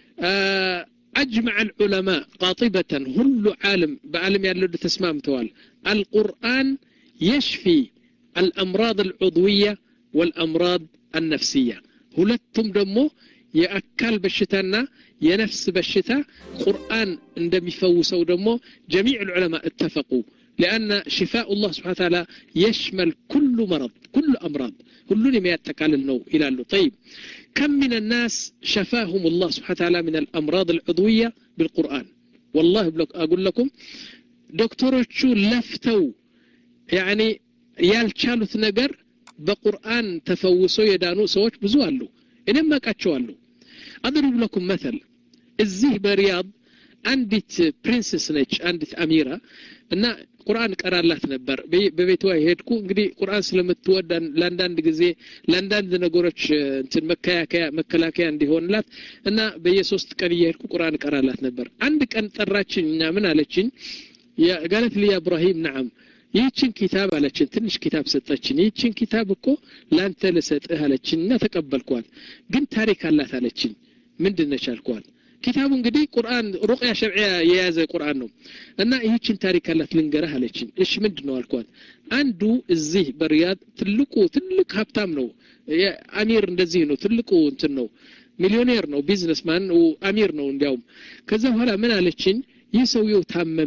آه أجمع العلماء قاطبة هل عالم بعالم يالو تسمام توال القرآن يشفي الأمراض العضوية والأمراض النفسية ሁለቱም ደግሞ የአካል በሽታና የነፍስ በሽታ ቁርአን እንደሚፈውሰው ደግሞ جميع العلماء اتفقوا لأن شفاء الله سبحانه وتعالى يشمل كل مرض كل أمراض كلهم يتكالل ነው ይላሉ طيب كم من الناس شفاهم الله سبحانه وتعالى من الأمراض العضوية بالقرآن والله أقول لكم دكتوروቹ ለፍተው يعني ያልቻሉት ነገር በቁርአን ተፈውሰው የዳኑ ሰዎች ብዙ አሉ እኔም ማቃቸዋሉ አድርብ ለኩም مثل እዚህ በሪያድ አንዲት ፕሪንሰስ ነች አንዲት አሚራ እና ቁርአን ቀራላት ነበር በቤቷ ሄድኩ እንግዲህ ቁርአን ስለምትወድ ለአንዳንድ ጊዜ ለአንዳንድ ነገሮች እንትን መከላከያ መከላከያ እንዲሆንላት እና በየሶስት ቀን እየሄድኩ ቁርአን ቀራላት ነበር አንድ ቀን ጠራችኝና ምን አለችኝ ያ قالت لي يا ابراهيم نعم ይህችን ኪታብ አለችን ትንሽ ኪታብ ሰጠችን ይህችን ኪታብ እኮ ላንተ ለሰጥህ አለችኝና ተቀበልኳት ግን ታሪክ አላት አለችኝ ምንድነው አልኳት ኪታቡ እንግዲህ ቁርአን ሩቅያ ሸርዕያ የያዘ ቁርአን ነው እና ይህችን ታሪክ አላት ልንገርህ አለችኝ እሺ ምንድነው አልኳት አንዱ እዚህ በሪያድ ትልቁ ትልቅ ሀብታም ነው አሚር እንደዚህ ነው ትልቁ እንትን ነው ሚሊዮኔር ነው ቢዝነስማን ነው አሚር ነው እንዲያውም ከዛ በኋላ ምን አለችኝ ይህ ሰውየው ታመመ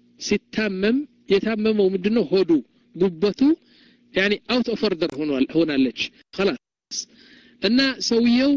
ሲታመም የታመመው ምንድነው ሆዱ ጉበቱ يعني out of order ሆኗል ሆናለች خلاص እና ሰውየው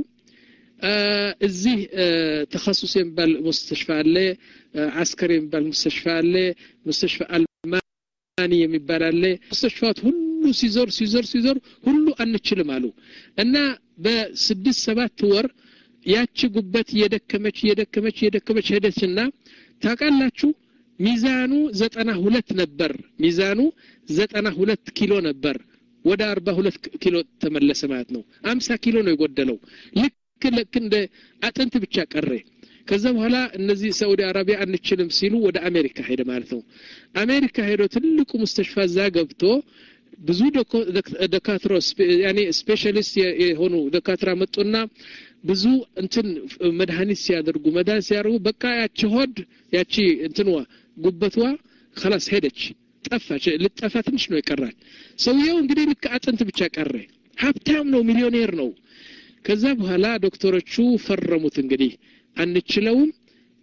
እዚህ ተخصص የሚባል مستشفى አለ عسكري የሚባል مستشفى አለ مستشفى አልማኒ የሚባል አለ مستشفيات ሁሉ ሲዞር ሲዞር ሲዞር ሁሉ አንችልም አሉ እና በስድስት ሰባት ወር ያቺ ጉበት የደከመች የደከመች የደከመች ሄደችና ታቃላችሁ ሚዛኑ ዘጠና ሁለት ነበር ሚዛኑ ዘጠና ሁለት ኪሎ ነበር ወደ አርባ ሁለት ኪሎ ተመለሰ ማለት ነው አምሳ ኪሎ ነው የጎደለው ልክ ልክ እንደ አጥንት ብቻ ቀረ ከዛ በኋላ እነዚህ ሳውዲ አረቢያ አንችልም ሲሉ ወደ አሜሪካ ሄደ ማለት ነው አሜሪካ ሄዶ ትልቁ ሙስተሽፋ ዛገብቶ ብዙ ደካትሮስ يعني ስፔሻሊስት የሆኑ ደካትራ መጡና ብዙ እንትን መድኃኒት ሲያደርጉ መድኃኒት ሲያደርጉ በቃ ያቺ ሆድ ያቺ እንትንዋ ጉበቷ خلاص ሄደች ጠፋች ልጠፋ ትንሽ ነው ይቀራል ሰውየው እንግዲህ ልክ አጥንት ብቻ ቀረ ሀብታም ነው ሚሊዮኔር ነው ከዛ በኋላ ዶክተሮቹ ፈረሙት እንግዲህ አንችለውም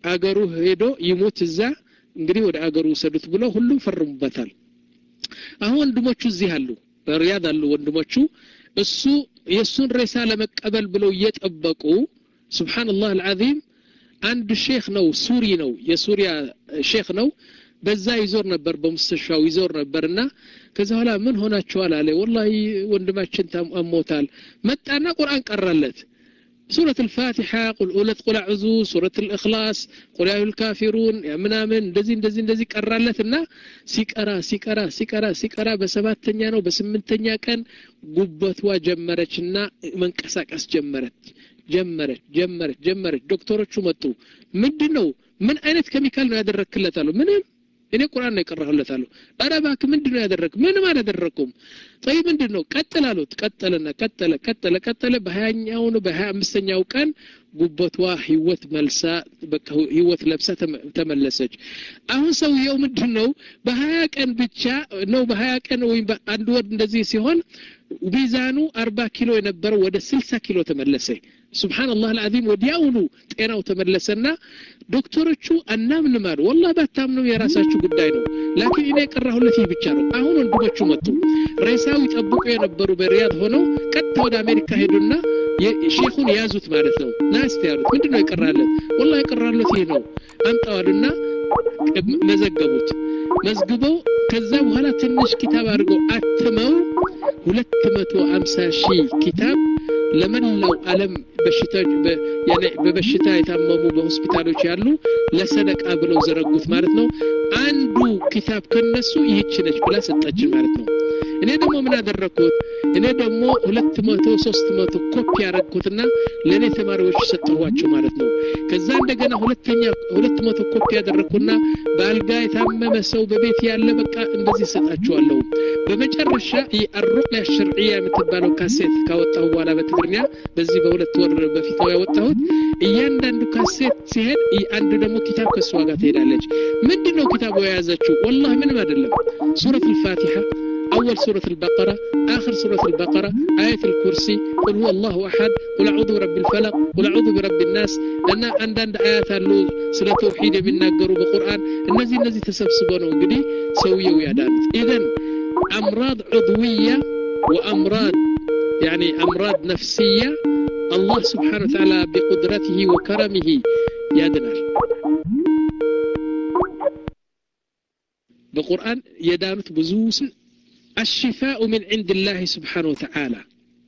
አገሩ ሄዶ ይሞት እዛ እንግዲህ ወደ አገሩ ወሰዱት ብሎ ሁሉም ፈርሙበታል አሁን ወንድሞቹ እዚህ አሉ በሪያድ አሉ ወንድሞቹ እሱ የሱን ሬሳ ለመቀበል ብለው እየጠበቁ ሱብሃንአላህ አልዓዚም አንድ ሼክ ነው ሱሪ ነው የሱሪያ ሼክ ነው በዛ ይዞር ነበር በመስተሻው ይዞር ነበርና ከዛ ኋላ ምን ሆናችኋል አለ ወላሂ ወንድማችን ታሞታል መጣና ቁርአን ቀራለት سورة الفاتحة قل أولت قل أعوذ سورة الإخلاص قل أيها الكافرون يا منامن دزين دزين دزين قرالتنا سيقرا سيقرا سيقرا سيقرا بسبات تنيا بسمن تنيا كان قبتوا جمرتنا منقساقس جمرت جمرت جمرت جمرت دكتوروቹ መጡ ምንድነው ምን አይነት ኬሚካል ነው ያደረክለታሉ ምንም እኔ ቁርአን ነው የቀራሁለታለሁ አረባክ ምንድነው ያደረክ ምንም አላደረኩም طيب ምንድነው ቀጥላሉት ቀጠለና ቀጠለ ቀጠለ ቀጠለ በ20ኛው ነው በ25ኛው ቀን ጉበቷ ህይወት መልሳ በቃ ህይወት ለብሳ ተመለሰች አሁን ሰውየው ምንድነው በ20 ቀን ብቻ ነው በ20 ቀን ወይ በአንድ ወር እንደዚህ ሲሆን ሚዛኑ አርባ ኪሎ የነበረው ወደ ስልሳ ኪሎ ተመለሰ ሱብሃንአላህ አልዓዚም ወዲያውኑ ጤናው ተመለሰና ዶክተሮቹ አናምንም አሉ والله ባታምኑ የራሳችሁ ጉዳይ ነው ላኪን እኔ ቀራሁለት ይህ ብቻ ነው አሁን ወንድሞቹ መጡ ሬሳው ይጠብቁ የነበሩ በሪያድ ሆነው ቀጥ ወደ አሜሪካ ሄዱና የሼኹን ያዙት ማለት ነው ናስ ያሉት ምንድነው ይቀራለት والله ይቀራለት ይህ ነው አንጣዋልና መዘገቡት መዝግበው ከዛ በኋላ ትንሽ ኪታብ አድርገው አትመው ሁለት መቶ ሃምሳ ሺህ ኪታብ ለመላው ዓለም በሽታዎች ያኔ በበሽታ የታመሙ በሆስፒታሎች ያሉ ለሰደቃ ብለው ዘረጉት ማለት ነው አንዱ ኪታብ ከነሱ ይህች ነች ብላ ሰጣችን ማለት ነው እኔ ደግሞ ምን አደረኩት እኔ ደግሞ ሁለት መቶ ሶስት መቶ ኮፒ ያረኩትና ለኔ ተማሪዎች ሰጠዋቸው ማለት ነው ከዛ እንደገና ሁለተኛ ሁለት መቶ ኮፒ ያደረኩና ባልጋ የታመመ ሰው በቤት ያለ በቃ እንደዚህ ሰጣቸዋለሁ በመጨረሻ የአሩቅያ ሸርዒያ የምትባለው ካሴት ካወጣው በኋላ በትግርኛ በዚህ በሁለት ወር በፊት ያወጣሁት እያንዳንዱ ካሴት ሲሄድ አንድ ደግሞ ኪታብ ከሷ ጋር ትሄዳለች ምንድነው ኪታቡ የያዘችው والله ምንም አይደለም ሱረቱ الفاتحة أول سورة البقرة آخر سورة البقرة آية الكرسي قل هو الله أحد قل أعوذ برب الفلق قل أعوذ برب الناس لأن عندنا آيات اللو سورة توحيد من ناقروا بالقرآن النزي النزي تسبسبونه قدي سويه يا دانت إذن أمراض عضوية وأمراض يعني أمراض نفسية الله سبحانه وتعالى بقدرته وكرمه يدنال بالقرآن يدانت بزوس الشفاء من عند الله سبحانه وتعالى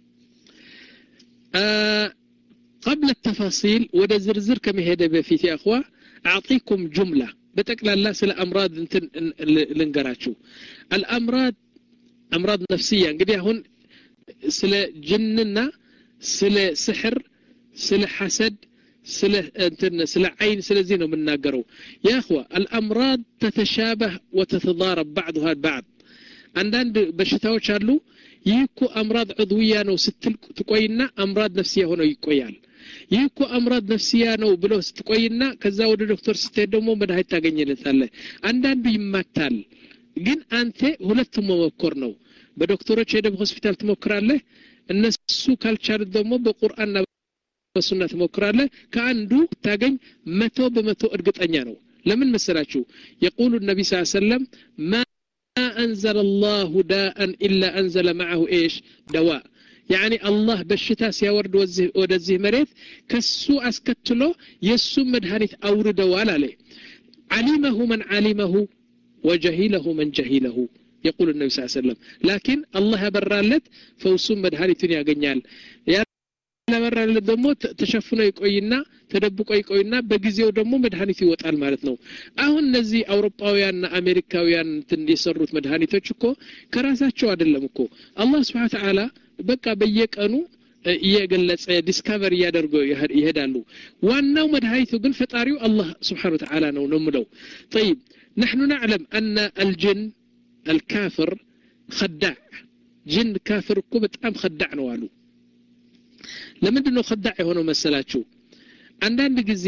آه قبل التفاصيل وده زرزر كما هيدا بفيت يا أخوة أعطيكم جملة بتقل الله سلا أمراض لنقراتشو الأمراض أمراض نفسية قد هون سلا جننا سلا سحر سلا حسد سلا انتن سلا عين سلا زينو من ناقرو يا أخوة الأمراض تتشابه وتتضارب بعضها البعض عندنا بشتاوش አሉ ይህኮ አምራድ ዑድዊያ ነው ስትል ትቆይና አምራድ ነፍሲያ ሆኖ ይቆያል ይህኮ አምራድ ነፍሲያ ነው ብሎ ስትቆይና ከዛ ወደ ዶክተር ስትሄድ ደግሞ መድኃኒት ታገኝለታለህ አንዳንዱ ይማታል ግን አንተ ሁለቱም መሞከር ነው በዶክተሮች ሄደ በሆስፒታል ትሞክራለህ እነሱ ካልቻሉ ደግሞ በቁርአንና በሱና ትሞክራለህ ከአንዱ ታገኝ መቶ በመቶ እርግጠኛ ነው ለምን መሰላችሁ يقول النبي صلى الله عليه وسلم ما أنزل الله داء إلا أنزل معه إيش دواء يعني الله بالشتاء سيورد ودزه مريت كسو أسكتله يسو مدهنت أورد ولا علمه من علمه وجهيله من جهيله يقول النبي صلى الله عليه وسلم لكن الله برالت فوسو مدهنت يا جنيال يا ለበራለ ደሞ ተሸፍኖ ይቆይና ተደብቆ ይቆይና በጊዜው ደሞ መድኃኒት ይወጣል ማለት ነው አሁን እነዚህ አውሮፓውያንና አሜሪካውያን እንደሰሩት መድኃኒቶች እኮ ከራሳቸው አይደለም እኮ አላህ Subhanahu Ta'ala በቃ በየቀኑ እየገለጸ ዲስከቨሪ ያደርገው ይሄዳሉ ዋናው መድኃኒቱ ግን ፈጣሪው አላህ Subhanahu Ta'ala ነው ነው ምለው طيب نحن نعلم أن الجن الكافر خداع جن كافر እኮ በጣም خداع ነው አሉ ለምንድነው خداع የሆነው መሰላችሁ አንዳንድ ጊዜ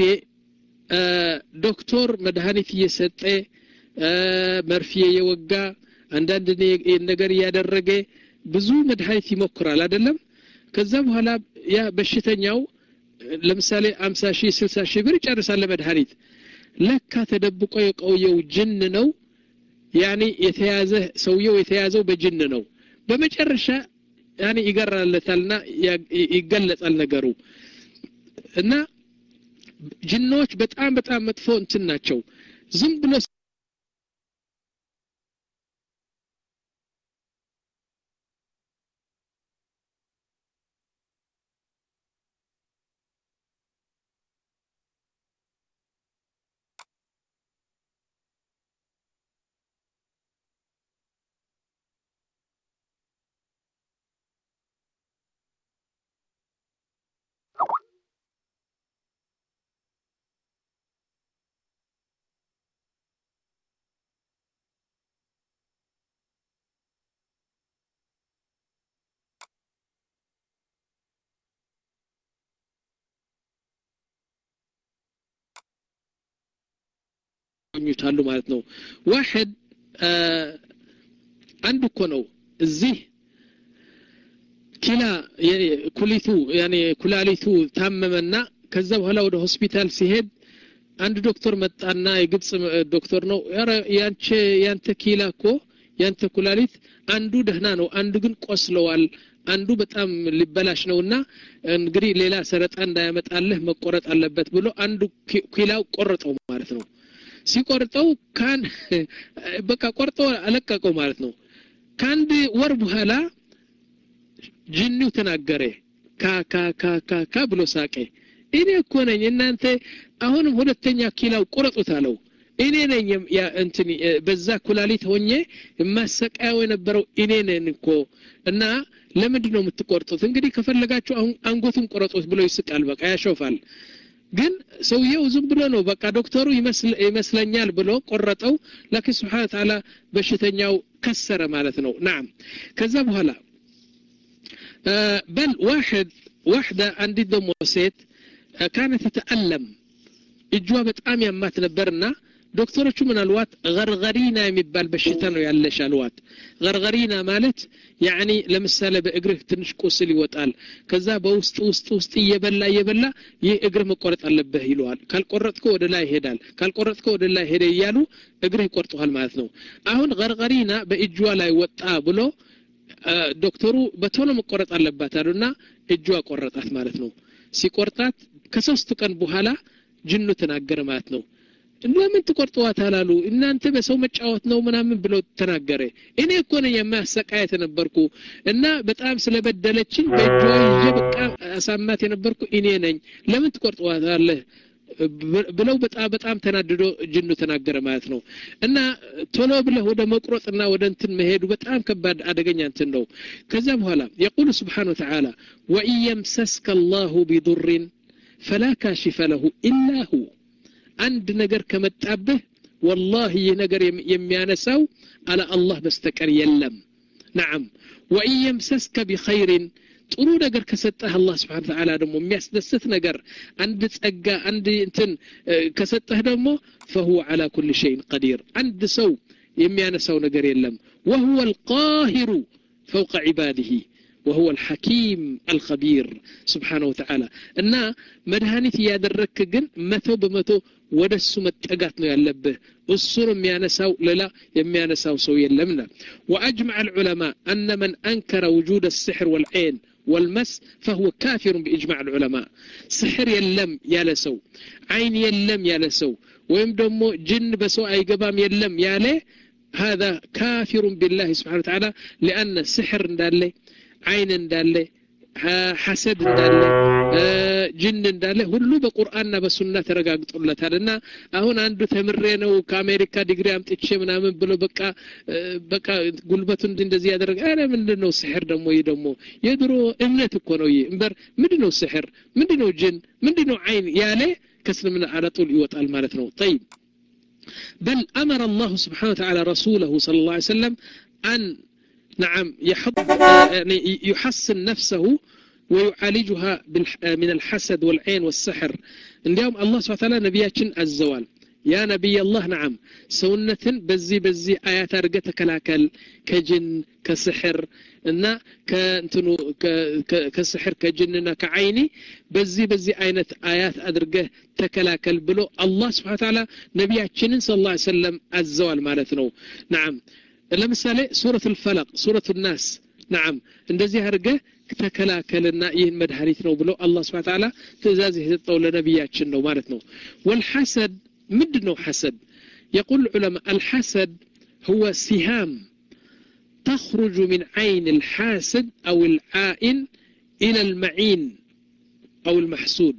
ዶክተር መድኃኒት እየሰጠ መርፌ የወጋ አንዳንድ ነገር ያደረገ ብዙ መድኃኒት ይሞክራል አይደለም ከዛ በኋላ ያ በሽተኛው ለምሳሌ ሃምሳ ሺህ ስልሳ ሺህ ብር ይጨርሳል መድኃኒት ለካ ተደብቆ የቆየው ጅን ነው ያኒ የተያዘ ሰውየው የተያዘው በጅን ነው በመጨረሻ ያኒ ይገራለታልና ይገለጻል ነገሩ እና ጅኖች በጣም በጣም መጥፎ እንትን ናቸው ዝም ብሎ ይታሉ ማለት ነው واحد አንዱ እኮ ነው እዚህ ኪላ ኩሊቱ ያኔ ኩላሊቱ ታመመና ከዛ በኋላ ወደ ሆስፒታል ሲሄድ አንድ ዶክተር መጣና የግብጽ ዶክተር ነው ያንቺ ያንተ ኪላ እኮ ያንተ ኩላሊት አንዱ ደህና ነው አንዱ ግን ቆስለዋል አንዱ በጣም ሊበላሽ ነውና እንግዲህ ሌላ ሰረጣን እንዳያመጣልህ መቆረጥ አለበት ብሎ አንዱ ኪላው ቆረጠው ማለት ነው ሲቆርጠው ካን በቃ ቆርጦ አለቀቀው ማለት ነው ካንድ ወር በኋላ ጅኑ ተናገረ ካ ካ ካ ካ ካ ብሎ ሳቀ እኔ እኮ ነኝ እናንተ አሁንም ሁለተኛ ኪላው ቆረጡት አለው እኔ ነኝ ያ እንትን በዛ ኩላሊት ሆኜ የማሰቃየው የነበረው እኔ ነኝ እኮ እና ለምንድን ነው የምትቆርጡት እንግዲህ ከፈለጋችሁ አሁን አንጎቱን ቆረጡት ብሎ ይስቃል በቃ ያሾፋል ግን ሰውየው ዝም ብሎ ነው በቃ ዶክተሩ ይመስል ይመስለኛል ብሎ ቆረጠው ለኪን ሱብሃነ ተዓላ በሽተኛው ከሰረ ማለት ነው نعم ከዛ በኋላ بل واحد واحده عندي دم ሴት كانت تتألم እጇ በጣም ያማት ነበርና ዶክተሮቹ ምን አልዋት ገርገሪና የሚባል በሽታ ነው ያለሽ አልዋት ገርገሪና ማለት ያኒ ለምሳሌ በእግርህ ትንሽ ቁስል ይወጣል ከዛ በውስጥ ውስጥ ውስጥ እየበላ እየበላ የእግር መቆረጥ አለበት ይሏል ካልቆረጥከው ወደ ላይ ይሄዳል ካልቆረጥከው ወደ ላይ ሄደ ይያሉ እግርህ ይቆርጡሃል ማለት ነው አሁን ገርገሪና በእጇ ላይ ወጣ ብሎ ዶክተሩ በቶሎ መቆረጥ አለባት አሉና እጇ ቆረጣት ማለት ነው ሲቆርጣት ከሶስት ቀን በኋላ ጅኑ ተናገረ ማለት ነው ለምን ተቆርጠዋታል አሉ እናንተ በሰው መጫወት ነው ምናምን ብሎ ተናገረ እኔ እኮ ነኝ የማሰቃየት ነበርኩ እና በጣም ስለበደለችኝ በእጇ ይዤ በቃ አሳማት የነበርኩ እኔ ነኝ ለምን ተቆርጠዋታል ብለው በጣም በጣም ተናድዶ ጅኑ ተናገረ ማለት ነው እና ቶሎ ብለው ወደ መቁረጥና ወደ እንትን መሄዱ በጣም ከባድ አደገኛ እንትን ነው ከዛ በኋላ يقول سبحانه وتعالى وإن يمسسك الله بضر فلا كاشف له إلا هو عند ነገር ከመጣብህ والله ነገር የሚያነሳው على الله በስተቀር የለም نعم وإن يمسسك بخير ጥሩ ነገር ከሰጠህ አላህ Subhanahu Wa Ta'ala ደግሞ የሚያስደስት ነገር አንድ ጸጋ አንድ እንትን ከሰጠህ ደግሞ فهو على كل شيء قدير አንድ ሰው የሚያነሳው ነገር የለም وهو القاهر فوق عباده وهو الحكيم الخبير سبحانه وتعالى እና መድኃኒት ያደረክ ግን መቶ በመቶ ወደሱ መጠጋት ነው ያለብህ እሱን የሚያነሳው ሌላ የሚያነሳው ሰው የለምና واجمع العلماء ان من انكر وجود السحر والعين والمس فهو كافر باجماع العلماء سحر يلم ياله سو عين يلم ياله سو ወይም ደግሞ ጅን በሰው አይገባም የለም ያለ هذا كافر بالله سبحانه وتعالى لان السحر እንዳለ عين እንዳለ حسد እንዳለ ጅን እንዳለ ሁሉ በቁርአንና በሱና ተረጋግጦለታልና አሁን አንዱ ተምሬ ነው ከአሜሪካ ዲግሪ አምጥቼ ምናምን ብሎ በቃ በቃ ጉልበቱን እንደዚህ ያደረገ አረ ምንድነው ሲህር ደግሞ ይሄ ደግሞ የድሮ እምነት እኮ ነው ይሄ እንበር ምንድነው ሲህር ምንድነው ጅን ምንድነው عين ያለ ከስልምና አለጡል ይወጣል ማለት ነው طيب بل امر الله سبحانه وتعالى رسوله صلى الله عليه وسلم ان نعم يحط يعني يحسن نفسه ويعالجها من الحسد والعين والسحر اليوم الله سبحانه وتعالى نبياتنا الزوال يا نبي الله نعم سونة بزي بزي آيات أرجع تكلاكل كجن كسحر إن كأنتنو كسحر كجننا كعيني بزي بزي آيات آيات أدرجه تكلاكل بلو الله سبحانه وتعالى نبينا صلى الله عليه وسلم الزوال مالتنا نعم لمثال سورة الفلق سورة الناس نعم እንደዚህ አርገህ ተከላከልና ይህን መድኃኒት ነው ብሎ አላህ Subhanahu Wa Ta'ala ትእዛዝ የሰጠው ለነብያችን ነው ማለት ነው والحسد ምንድነው حسد يقول العلماء الحسد هو سهام تخرج من عين الحاسد أو العائن إلى المعين أو المحسود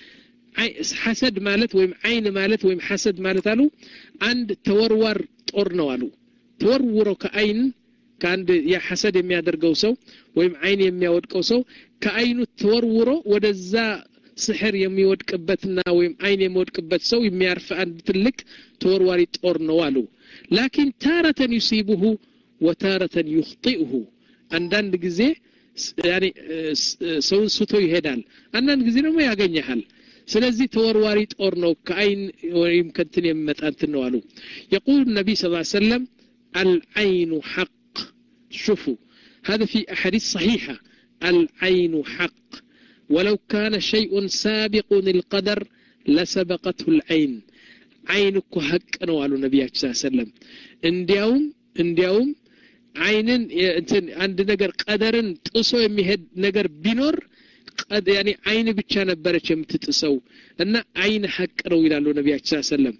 حسد مالت ويم عين مالت ويم حسد مالت قالوا عند تورور ጦር ነው አሉ ተወርውሮ ከአይን ካንድ ያ ሐሰድ የሚያደርገው ሰው ወይም አይን የሚያወድቀው ሰው ከአይኑ ተወርውሮ ወደዛ ስሕር የሚወድቅበትና ወይም አይን የሚወድቅበት ሰው የሚያርፍ አንድ ትልቅ ተወርዋሪ ጦር ነው አሉ لكن تارة يصيبه وتارة يخطئه አንዳንድ ጊዜ يعني ሰውን ስቶ ይሄዳል አንዳንድ ጊዜ ደግሞ ያገኛል ስለዚህ ተወርዋሪ ጦር ነው ከአይን ወይም ከንትን የሚመጣንት ነው አሉ يقول النبي صلى الله عليه وسلم العين حق شوفوا هذا في أحاديث صحيحة العين حق ولو كان شيء سابق القدر لسبقته العين عينك حق نوال النبي صلى الله عليه وسلم اندياوم اندياوم عينن انتن عند نجر قدرن ጥሶ የሚሄድ ነገር ቢኖር قد يعني عين ብቻ ነበረች የምትጥሰው እና عين حق ነው ይላሉ ነብያችን ሰለላሁ ዐለይሂ ወሰለም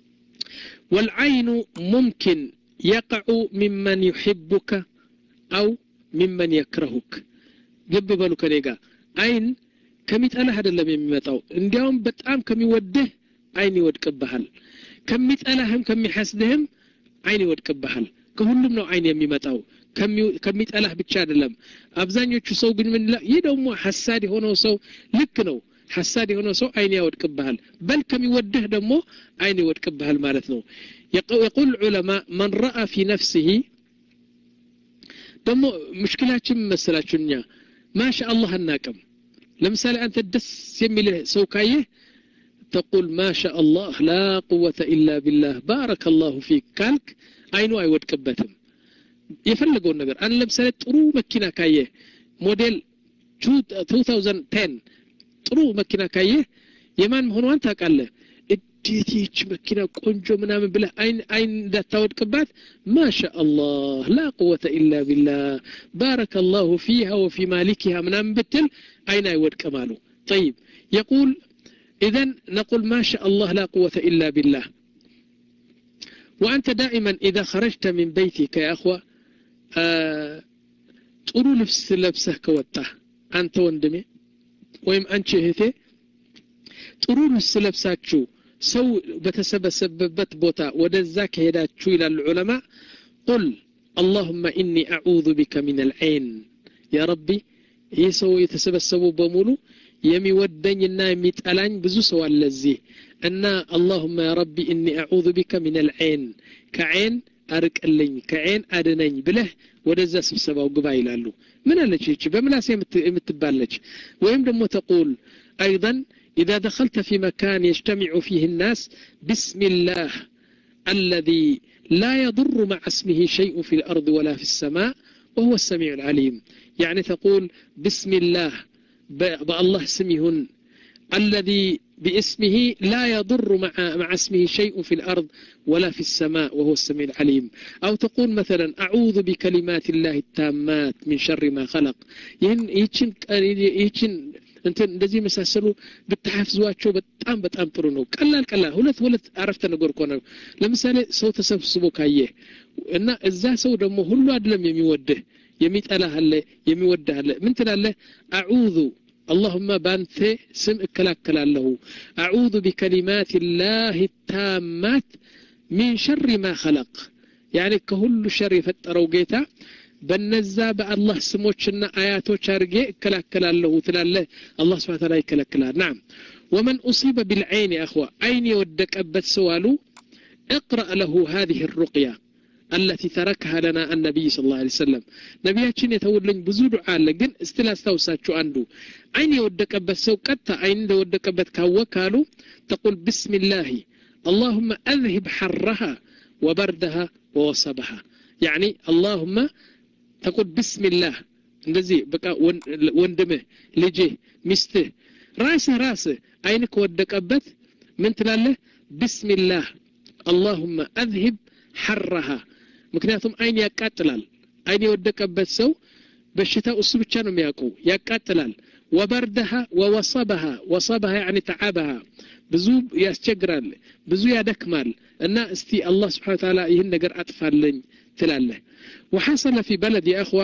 والعين ممكن يقع ممن يحبك أو ممن يكرهك جب بالو كنيغا عين كميطلህ አይደለም የሚመጣው እንዲያውም በጣም ከሚወድህ አይን ይወድቅብሃል ከሚጠላህም ከሚሐስድህም አይን ይወድቅብሃል ከሁሉም ነው አይን የሚመጣው ከሚጠላህ ብቻ አይደለም አብዛኞቹ ሰው ግን ምን ይሄ ደግሞ ሐሳድ የሆነው ሰው ልክ ነው ሐሳድ የሆነው ሰው አይን ያወድቅብሃል በል ከሚወድህ ደግሞ አይን ይወድቅብሃል ማለት ነው يقول العلماء من رأى في نفسه دمو مشكلاتهم مسلاچنيا ما شاء الله الناكم لمثال انت دس يميله سو كايه تقول ما شاء الله لا قوة الا بالله بارك الله فيك كالك አይኑ አይወድቅበትም የፈለገው ነገር አን ለምሳሌ ጥሩ መኪና ካየ ሞዴል two thousand ten ጥሩ መኪና ካየ የማን መሆኗን ታውቃለህ ዲቲች መኪና ቆንጆ ምናምን ብለህ አይን አይን እንዳታወድቅባት ما شاء الله لا قوة الا بالله بارك الله فيها وفي مالكها ምናምን ብትል አይን አይወድቅም አሉ طيب يقول اذا نقول ما شاء الله لا قوة الا بالله وانت دائما اذا خرجت من بيتك يا اخوه ጥሩ ልብስ ለብሰህ ከወጣህ አንተ ወንድሜ ወይም አንቺ እህቴ ጥሩ ልብስ ለብሳችሁ ሰው በተሰበሰበበት ቦታ ወደዛ ከሄዳችሁ ይላል ዑለማ قل اللهم اني اعوذ بك من العين يا ربي ይሰው የተሰበሰበው በሙሉ የሚወደኝና የሚጠላኝ ብዙ ሰው አለ እዚህ እና اللهم يا ربي اني اعوذ بك من العين كعين አርቅልኝ ከعين አድነኝ ብለህ ወደዛ ስብሰባው ግባ ይላሉ ምን አለች እቺ በምላስ የምትባለች ወይም ደግሞ تقول ايضا إذا دخلت في مكان يجتمع فيه الناس بسم الله الذي لا يضر مع اسمه شيء في الأرض ولا في السماء وهو السميع العليم يعني تقول بسم الله بالله اسمهن الذي باسمه لا يضر مع, مع اسمه شيء في الأرض ولا في السماء وهو السميع العليم أو تقول مثلا أعوذ بكلمات الله التامات من شر ما خلق يهن يهن انت እንደዚህ መሳሰሉ ብትሐፍዟቸው በጣም በጣም ጥሩ ነው ቀላል ቀላል ሁለት ሁለት አረፍተ ነገር እኮ ነው ለምሳሌ ሰው ተሰብስቦ ካየ እና እዛ ሰው ደግሞ ሁሉ አይደለም የሚወድህ የሚጠላህ አለ የሚወድህ አለ ምን ትላለህ አዑዙ اللهم بانت سم እከላከላለሁ አዑዙ بكلمات الله التامات من شر ما خلق يعني كل شر የፈጠረው ጌታ በነዛ በአላህ ስሞችና አያቶች አርጌ እከላከላለሁ ትላለህ አላህ Subhanahu Wa Ta'ala ይከለክላል نعم ومن اصيب بالعين يا اخوه عين يودقበት ሰው አሉ اقرا له هذه الرقيه التي تركها لنا النبي صلى الله عليه وسلم ነብያችን የተወልኝ ብዙ ዱዓ አለ ግን እስቲ ላስታውሳችሁ አንዱ አይን የወደቀበት ሰው ቀጣ አይን እንደወደቀበት ካወቃሉ تقول بسم الله اللهم أذهب حرها وبردها ووصبها يعني اللهم تقول بسم الله እንደዚህ በቃ ወንድምህ ልጅህ ሚስትህ ራስህ ራስህ አይንክ ወደቀበት ምን ትላለህ ቢስሚላህ اللهم اذهب حرها ምክንያቱም አይን ያቃጥላል አይን የወደቀበት ሰው በሽታው እሱ ብቻ ነው የሚያውቀው ያቃጥላል وبردها ووصبها وصبها يعني تعبها ብዙ ያስቸግራል ብዙ ያደክማል እና እስቲ አላህ Subhanahu Wa Ta'ala ይህን ነገር አጥፋልኝ ትላለህ وحصل في بلد يا اخوه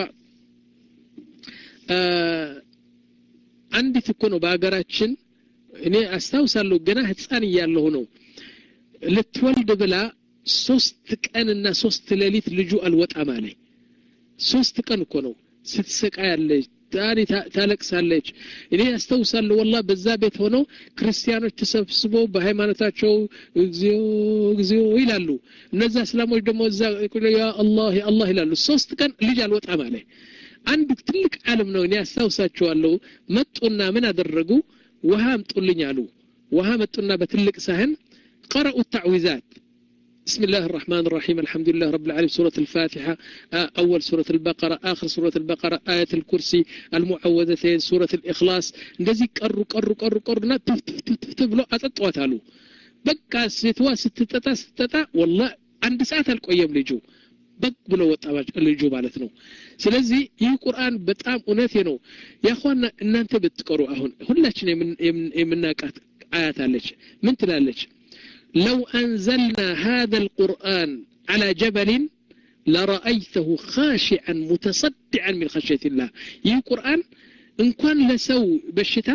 አንዲት እኮ ነው በአገራችን እኔ አስተውሳለሁ ገና ህፃን እያለሁ ነው ልትወልድ ብላ ሶስት ቀንና ሶስት ሌሊት ልጁ አልወጣም አለኝ ሶስት ቀን እኮ ነው ስትሰቃያለች ታሪ ታለቅሳለች እኔ አስተውሳለሁ والله በዛ ቤት ሆነው ክርስቲያኖች ተሰብስበው በሃይማኖታቸው እግዚኦ እግዚኦ ይላሉ እነዛ እስላሞች ደግሞ እዛ ያ አላህ ያ አላህ ይላሉ ሶስት ቀን ልጅ አልወጣም አለኝ አንድ ትልቅ ዓለም ነው እኔ አስተውሳቸዋለሁ መጡና ምን አደረጉ ውሃ አምጡልኝ አሉ ውሃ መጡና በትልቅ ሳህን قرأوا التعويذات بسم الله الرحمن الرحيم الحمد لله رب العالمين سورة الفاتحة أول سورة البقرة آخر سورة البقرة آية الكرسي المعوذتين سورة الإخلاص እንደዚህ ቀሩ ቀሩ ቀሩ ቀሩና ተብሎ አጠጧታሉ በቃ ስትዋ ስትጠጣ ስትጠጣ والله አንድ ሰዓት አልቆየም ልጁ በቅ ብሎ ወጣባጭ ልጁ ማለት ነው ስለዚህ ይህ ቁርአን በጣም እውነቴ ነው ያخواና እናንተ ብትቀሩ አሁን ሁላችን የምናቃት አያት አለች ምን ትላለች لو أنزلنا هذا القرآن على جبل لرأيته خاشعا متصدعا من خشية الله ይህ ቁርአን እንኳን ለሰው በሽታ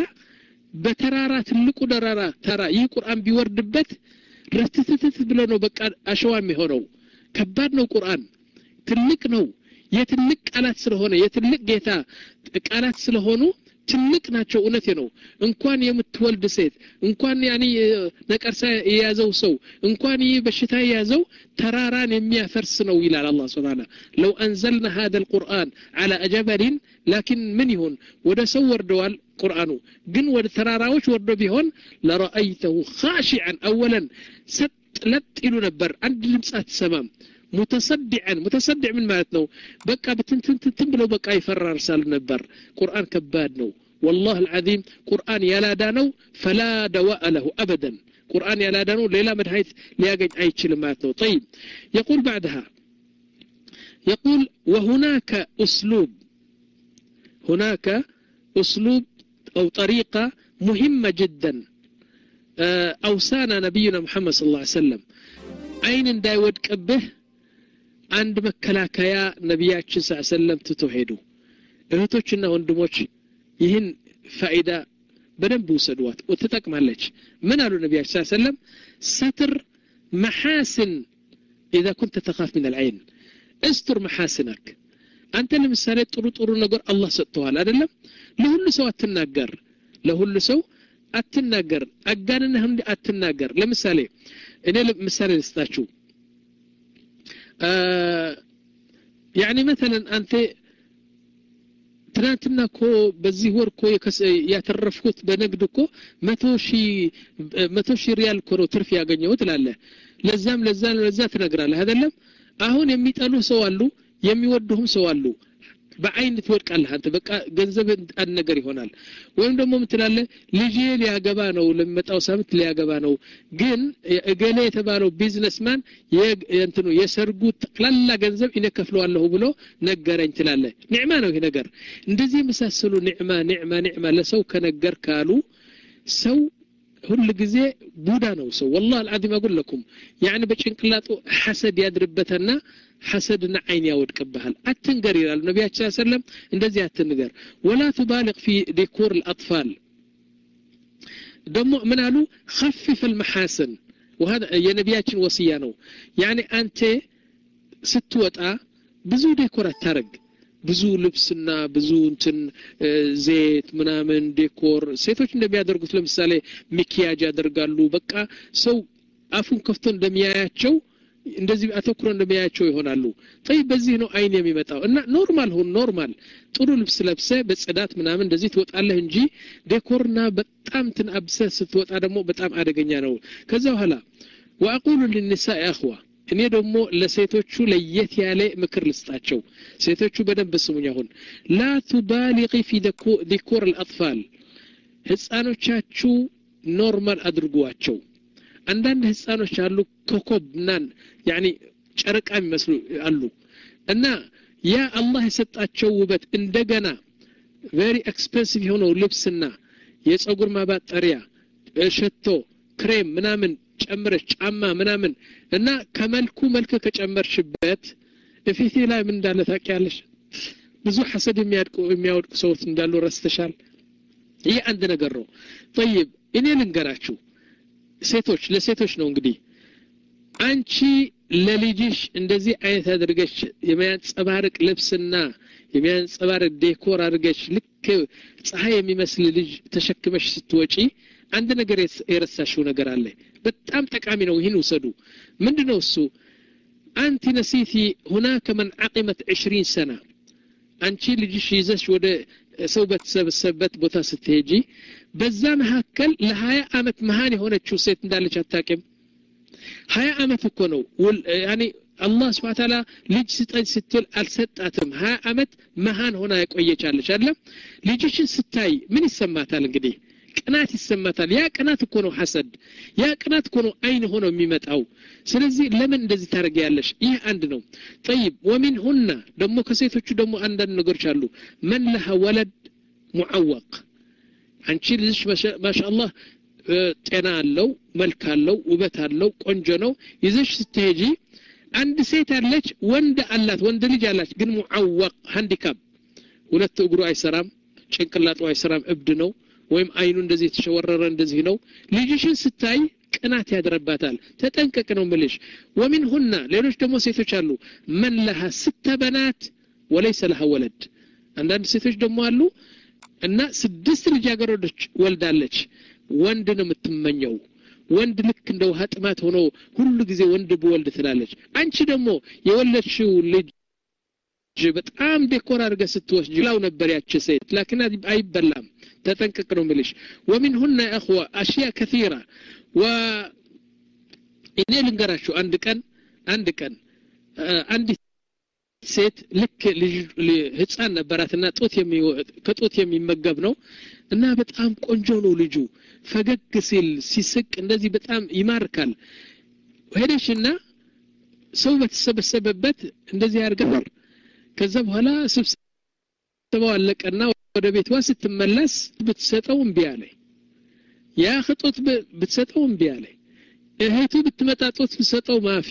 በተራራት ልቁ ደራራ ተራ ይህ ቁርአን ቢወርድበት ረትትት ብሎ ነው በቃ አሸዋ የሚሆነው ከባድ ነው ቁርአን ትልቅ ነው የትልቅ ቃላት ስለሆነ የትልቅ ጌታ ቃላት ስለሆኑ ትልቅ ናቸው እውነቴ ነው እንኳን የምትወልድ ሴት እንኳን ያኒ ነቀርሳ የያዘው ሰው እንኳን በሽታ የያዘው ተራራን የሚያፈርስ ነው ይላል አላህ Subhanahu لو انزلنا هذا القرآن على جبل لكن من يهون ወደ ሰው ወርደዋል ቁርአኑ ግን ወደ ተራራዎች ወርዶ ቢሆን لرأيته خاشعا اولا ሰጥለጥ ይሉ ነበር አንድ ድምጽ አትሰማም متصدعا متصدع من معناته بقى بتنتن بلو بقى يفررسال نبر قرآن كباد نو والله العظيم قرآن يلا دانو فلا دواء له أبدا قرآن يلا دانو ليلا مدهيت لياقج أي كلماته طيب يقول بعدها يقول وهناك أسلوب هناك أسلوب أو طريقة مهمة جدا أوصانا نبينا محمد صلى الله عليه وسلم أين داود كبه አንድ መከላከያ ነብያችን ሰለላሁ ዐለይሂ ወሰለም ተተውሂዱ እህቶችና ወንድሞች ይህን ፋይዳ በደንብ ወሰዷት ወተጠቅማለች ምን አሉ ነብያችን ሰለላሁ ዐለይሂ ወሰለም ستر محاسن اذا كنت تخاف من العين استر محاسنك አንተ ለምሳሌ ጥሩ ጥሩ ነገር አላህ ሰጥቷል አይደለም ለሁሉ ሰው አትናገር ለሁሉ ሰው አትናገር አጋንነህ አትናገር ለምሳሌ እኔ ለምሳሌ ልስጣችሁ يعني مثلا انت ትናንትና እኮ በዚህ ወር እኮ ያተረፍኩት በንግድ እኮ መቶ ሺህ መቶ ሺህ ሪያል እኮ ነው ትርፍ ያገኘሁት ትላለህ ለዛም ለዛ ለዛ ትነግራለህ አይደለም አሁን የሚጠሉ ሰው አሉ የሚወዱህም ሰው አሉ በአይን ትወድቃለህ አንተ በቃ ገንዘብ አንድ ነገር ይሆናል ወይም ደግሞ ምትላለህ ልጄ ሊያገባ ነው ለመጣው ሳምንት ሊያገባ ነው ግን እገሌ የተባለው ቢዝነስማን የእንትኑ የሰርጉ ጠቅላላ ገንዘብ ይነከፍለዋለሁ ብሎ ነገረኝ ትላለህ ኒዕማ ነው ይሄ ነገር እንደዚህ መሳሰሉ ኒዕማ ኒዕማ ኒዕማ ለሰው ከነገር ካሉ ሰው ሁሉ ጊዜ ቡዳ ነው ሰው والله العظيم اقول لكم يعني በጭንቅላቱ ሐሰድ ያድርበትና حسدنا عين يودقبحال اتنغر يلال النبي صلى الله عليه وسلم እንደዚህ አትንገር ولا تبالغ في ديكور الاطفال دمو من قالوا خفف المحاسن وهذا يا نبياتنا وصيه ነው يعني انت ስትወጣ ብዙ ዲኮር አታርግ ብዙ ልብስና ብዙ እንትን ዘይት ምናምን ዲኮር ሴቶች እንደሚያደርጉት ለምሳሌ ሚኪያጅ ያደርጋሉ በቃ ሰው አፉን ከፍቶ እንደሚያያቸው እንደዚህ አተኩሮ እንደሚያያቸው ይሆናሉ طيب በዚህ ነው አይን የሚመጣው እና ኖርማል ሆኖ ኖርማል ጥሩ ልብስ ለብሰ በጽዳት ምናምን እንደዚህ ትወጣለህ እንጂ ዲኮርና በጣም ትንአብሰ ስትወጣ ደግሞ በጣም አደገኛ ነው ከዛ በኋላ واقول للنساء يا اخوه እኔ ደግሞ ለሴቶቹ ለየት ያለ ምክር ልስጣቸው ሴቶቹ በደንብ ስሙኝ አሁን لا تبالغي في ذكور الاطفال ህፃኖቻችሁ ኖርማል አድርጓቸው አንዳንድ ህፃኖች አሉ ኮኮብናን يعني ጨረቃ የሚመስሉ አሉ እና ያ አላህ የሰጣቸው ውበት እንደገና very expensive የሆነው ልብስና የፀጉር ማባጠሪያ ሽቶ ክሬም ምናምን ጨምረሽ ጫማ ምናምን እና ከመልኩ መልክ ከጨመርሽበት እፊቴ ላይ ምን እንዳለ ታውቂያለሽ ብዙ ሐሰድ የሚያድቁ የሚያወድቁ ሰዎች እንዳሉ ረስተሻል ይሄ አንድ ነገር ነው طيب እኔ ልንገራችሁ ሴቶች ለሴቶች ነው እንግዲህ አንቺ ለልጅሽ እንደዚህ አይነት አድርገሽ የሚያንጸባርቅ ልብስና የሚያንጸባርቅ ዴኮር አድርገሽ ልክ ፀሐይ የሚመስል ልጅ ተሸክመሽ ስትወጪ አንድ ነገር የረሳሽው ነገር አለ በጣም ጠቃሚ ነው ይሄን ወሰዱ ምንድነው እሱ አንቺ ነሲቲ هناك من عقمت عشرين سنه አንቺ ልጅሽ ይዘሽ ወደ ሰው በተሰበሰበት ቦታ ስትሄጂ በዛ መሐከል ለ20 አመት መሃን የሆነችው ሴት እንዳለች አታውቂም ሀያ አመት እኮ ነው يعني الله سبحانه وتعالى ልጅ ስጠኝ ስትል አልሰጣትም ሀያ አመት መሃን ሆና ያቆየቻለች አይደል ልጅሽን ስታይ ምን ይሰማታል እንግዲህ ቅናት ይሰማታል ያ ቅናት እኮ ነው ሐሰድ ያ ቅናት እኮ ነው አይን ሆኖ የሚመጣው ስለዚህ ለምን እንደዚህ ታረጋያለሽ ይህ አንድ ነው طيب ومن هنا ደሞ ከሴቶቹ ደሞ አንዳንድ ነገሮች አሉ من لها ولد معوق አንቺ ልጅሽ ማሻአላህ ጤና አለው መልክ አለው ውበት አለው ቆንጆ ነው ይዘሽ ስትሄጂ አንድ ሴት አለች ወንድ አላት ወንድ ልጅ አላት ግን ሙዓወቅ ሃንዲካፕ ሁለት እግሩ አይሰራም ጭንቅላቱ አይሰራም እብድ ነው ወይም አይኑ እንደዚህ ተሸወረረ እንደዚህ ነው ልጅሽን ስታይ ቅናት ያድርባታል ተጠንቀቅ ነው ምልሽ ومن هنا ሌሎች ደግሞ ሴቶች አሉ من لها ست بنات وليس لها ولد አንዳንድ ሴቶች ደግሞ አሉ እና ስድስት ልጃገረዶች ወልዳለች ወንድ ነው የምትመኘው ወንድ ልክ እንደው ሀጥማት ሆኖ ሁሉ ጊዜ ወንድ በወልድ ትላለች አንቺ ደግሞ የወለድሽው ልጅ በጣም ዴኮር አድርገህ ስትወስጂ ላው ነበር ያቺ ሴት لكن አይበላም ተጠንቀቅ ነው ምልሽ ومن هنا يا اخوه اشياء كثيره و እኔ ልንገራችሁ አንድ ቀን አንድ ቀን አንድ ሴት ልክ ልጅ ህፃን ነበራትና ጦት የሚወጥ ከጦት የሚመገብ ነው እና በጣም ቆንጆ ነው ልጁ ፈገግ ሲል ሲስቅ እንደዚህ በጣም ይማርካል ሄደሽና ሰው በተሰበሰበበት እንደዚህ ያርጋል ከዛ በኋላ ስብሰባው አለቀና ወደ ቤቷ ስትመለስ ብትሰጠው እምቢ አለ ያ ኸጦት ብትሰጠው እምቢ አለ እህቱ ብትመጣ ጦት ብትሰጠው ማፊ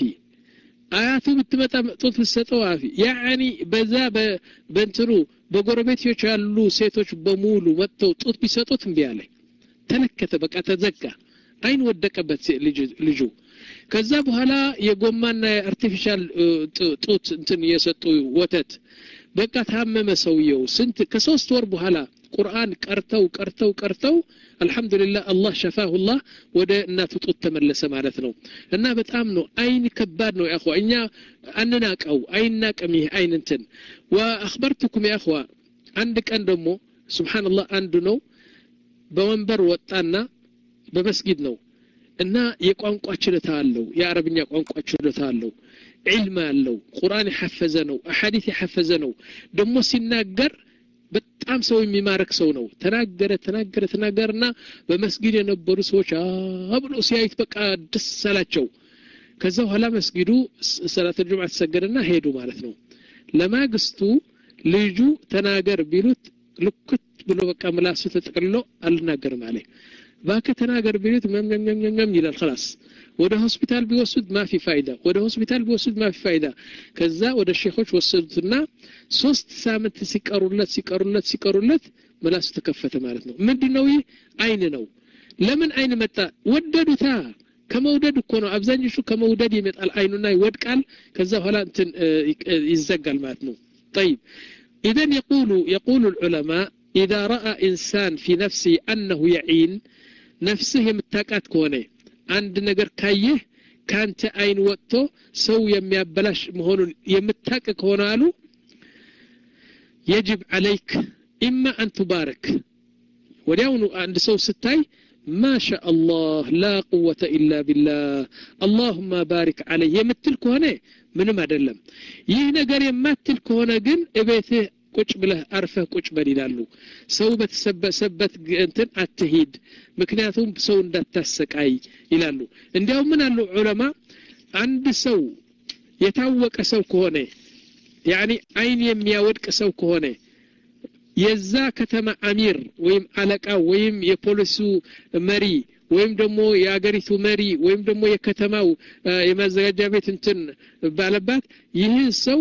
አያቱ ብትመጣ ጦት ብትሰጠው አፊ ያኒ በዛ በእንትሩ በጎረቤቶች ያሉ ሴቶች በሙሉ መጥተው ጦት ቢሰጡት እምቢ አለ ተነከተ በቃ ተዘጋ አይን ወደቀበት ልጁ ከዛ በኋላ የጎማና የአርቲፊሻል ጦት እንትን የሰጡ ወተት በቃ ታመመ ሰውየው ስንት ከሶስት ወር በኋላ ቁርአን ቀርተው ቀርተው ቀርተው አልহামዱሊላህ አላህ ሸፋሁ አላህ ወደ እናቱ ጦት ተመለሰ ማለት ነው እና በጣም ነው አይን ከባድ ነው ያخوا እኛ አንናቀው አይናቀም ይሄ አይን እንትን واخبرتكم يا اخوا አንድ ቀን ደግሞ ሱብሃንአላህ አንዱ ነው በወንበር ወጣና በመስጊድ ነው እና የቋንቋ ችሎታ አለው የአረብኛ ቋንቋ ችሎታ አለው علم አለው ቁርአን يحفظ ነው አሐዲስ يحفظ ነው ደግሞ ሲናገር በጣም ሰው የሚማርክ ሰው ነው ተናገረ ተናገረ ተናገርና በመስጊድ የነበሩ ሰዎች አብሎ ሲያዩት በቃ ደስ አላቸው ከዛ በኋላ መስጊዱ ሰላት الجمعه ተሰገደና ሄዱ ማለት ነው ለማግስቱ ልጁ ተናገር ቢሉት ልኩት ብሎ በቃ ምላሱ ተጠቅልሎ አልናገር ማለት ባከ ተናገር ቢሉት መምመምመም ይላል خلاص ወደ ሆስፒታል ቢወስድ ማፊ ፋይዳ ወደ ሆስፒታል ቢወስድ ማፊ ፋይዳ ከዛ ወደ ሼኾች ወሰዱትና ሶስት ሳምንት ሲቀሩለት ሲቀሩለት ሲቀሩለት ምላሱ ተከፈተ ማለት ነው ምንድነው ይሄ አይን ነው ለምን አይን መጣ ወደዱታ ከመውደድ እኮ ነው አብዛኞቹ ከመውደድ ይመጣል አይኑና ይወድቃል ከዛ በኋላ እንትን ይዘጋል ማለት ነው طيب اذا يقول يقول العلماء اذا راى انسان في نفسه انه يعين نفسه የምታቃት ከሆነ አንድ ነገር ካየህ ካንተ አይን ወጥቶ ሰው የሚያበላሽ መሆኑን የምታቀ ከሆነ አሉ يجب عليك اما ان تبارك ወዲያውኑ አንድ ሰው ስታይ ما شاء الله لا قوة إلا بالله اللهم بارك عليه يمتلك هنا ምንም አይደለም ይህ ነገር የማትልክ ሆነ ግን እቤትህ ቁጭ ብለህ አርፈህ ቁጭ በል ይላሉ ሰው በተሰበሰበት እንትን አትሂድ ምክንያቱም ሰው እንዳታሰቃይ ይላሉ እንዲያው ምን አሉ ዑለማ አንድ ሰው የታወቀ ሰው ከሆነ يعني አይን የሚያወድቅ ሰው ከሆነ የዛ ከተማ አሚር ወይም አለቃ ወይም የፖሊሱ መሪ ወይም ደግሞ የአገሪቱ መሪ ወይም ደግሞ የከተማው የማዘጋጃ ቤት እንትን ባለባት ይህ ሰው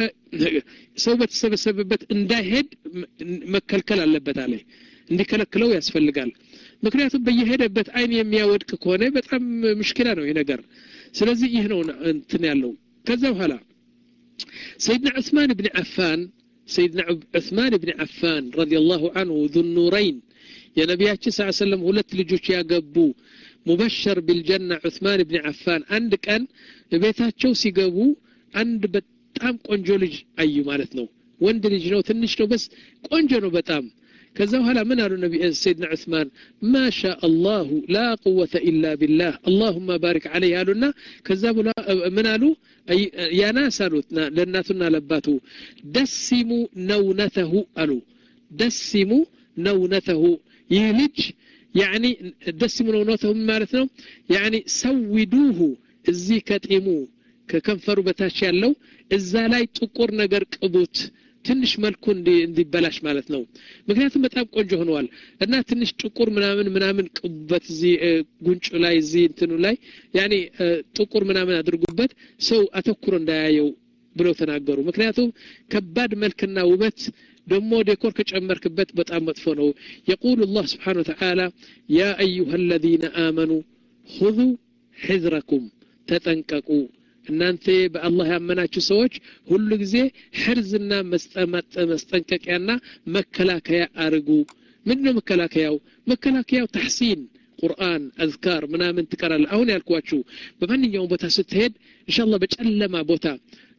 ሰው በተሰበሰበበት እንዳይሄድ መከልከል አለበት አለ እንዲከለክለው ያስፈልጋል ምክንያቱም በየሄደበት አይን የሚያወድቅ ከሆነ በጣም ሙሽኪላ ነው ይሄ ነገር ስለዚህ ይህ ነው እንትን ያለው ከዛ በኋላ سيدنا عثمان بن عفان سيدنا عثمان بن عفان رضي الله عنه ذو النورين يا نبياتي صلى الله عليه وسلم ሁለት ልጆች ያገቡ مبشر بالجنة عثمان بن عفان عندك أن ቤታቸው ሲገቡ አንድ በጣም ቆንጆ ልጅ አዩ ማለት ነው ወንድ ልጅ ነው ትንሽ ነው بس ቆንጆ ነው በጣም ከዛ በኋላ ምን አሉ ነብይ سيدنا عثمان ما شاء الله لا قوة إلا بالله اللهم بارك عليه አሉና ከዛ በኋላ ምን አሉ يا ناس አሉትና ለእናቱና ለአባቱ ደስሙ ነውነተሁ አሉ ደስሙ ነውነተሁ ይልጅ يعني ደስሙ ነውነተሁ ማለት ነው يعني سودوه እዚህ ከጢሙ ከከንፈሩ በታች ያለው እዛ ላይ ጥቁር ነገር ቅቡት ትንሽ መልኩ እንዲበላሽ ማለት ነው ምክንያቱም በጣም ቆንጆ ሆነዋል እና ትንሽ ጥቁር ምናምን ምናምን ቅቡበት እዚህ ጉንጩ ላይ እዚህ እንትኑ ላይ يعني ጥቁር ምናምን አድርጉበት ሰው አተኩሮ እንዳያየው ብለው ተናገሩ ምክንያቱም ከባድ መልክና ውበት ደሞ ዴኮር ከጨመርክበት በጣም መጥፎ ነው يقول الله سبحانه وتعالى يا ايها الذين امنوا خذوا حذركم تتنققوا እናንተ በአላህ ያመናችሁ ሰዎች ሁሉ ጊዜ ህርዝና መስጠንቀቂያና መከላከያ አርጉ ምንድነው መከላከያው መከላከያው ተህሲን ቁርአን አዝካር ምናምን ትቀራል አሁን ያልኳችሁ በማንኛውም ቦታ ስትሄድ ኢንሻአላህ በጨለማ ቦታ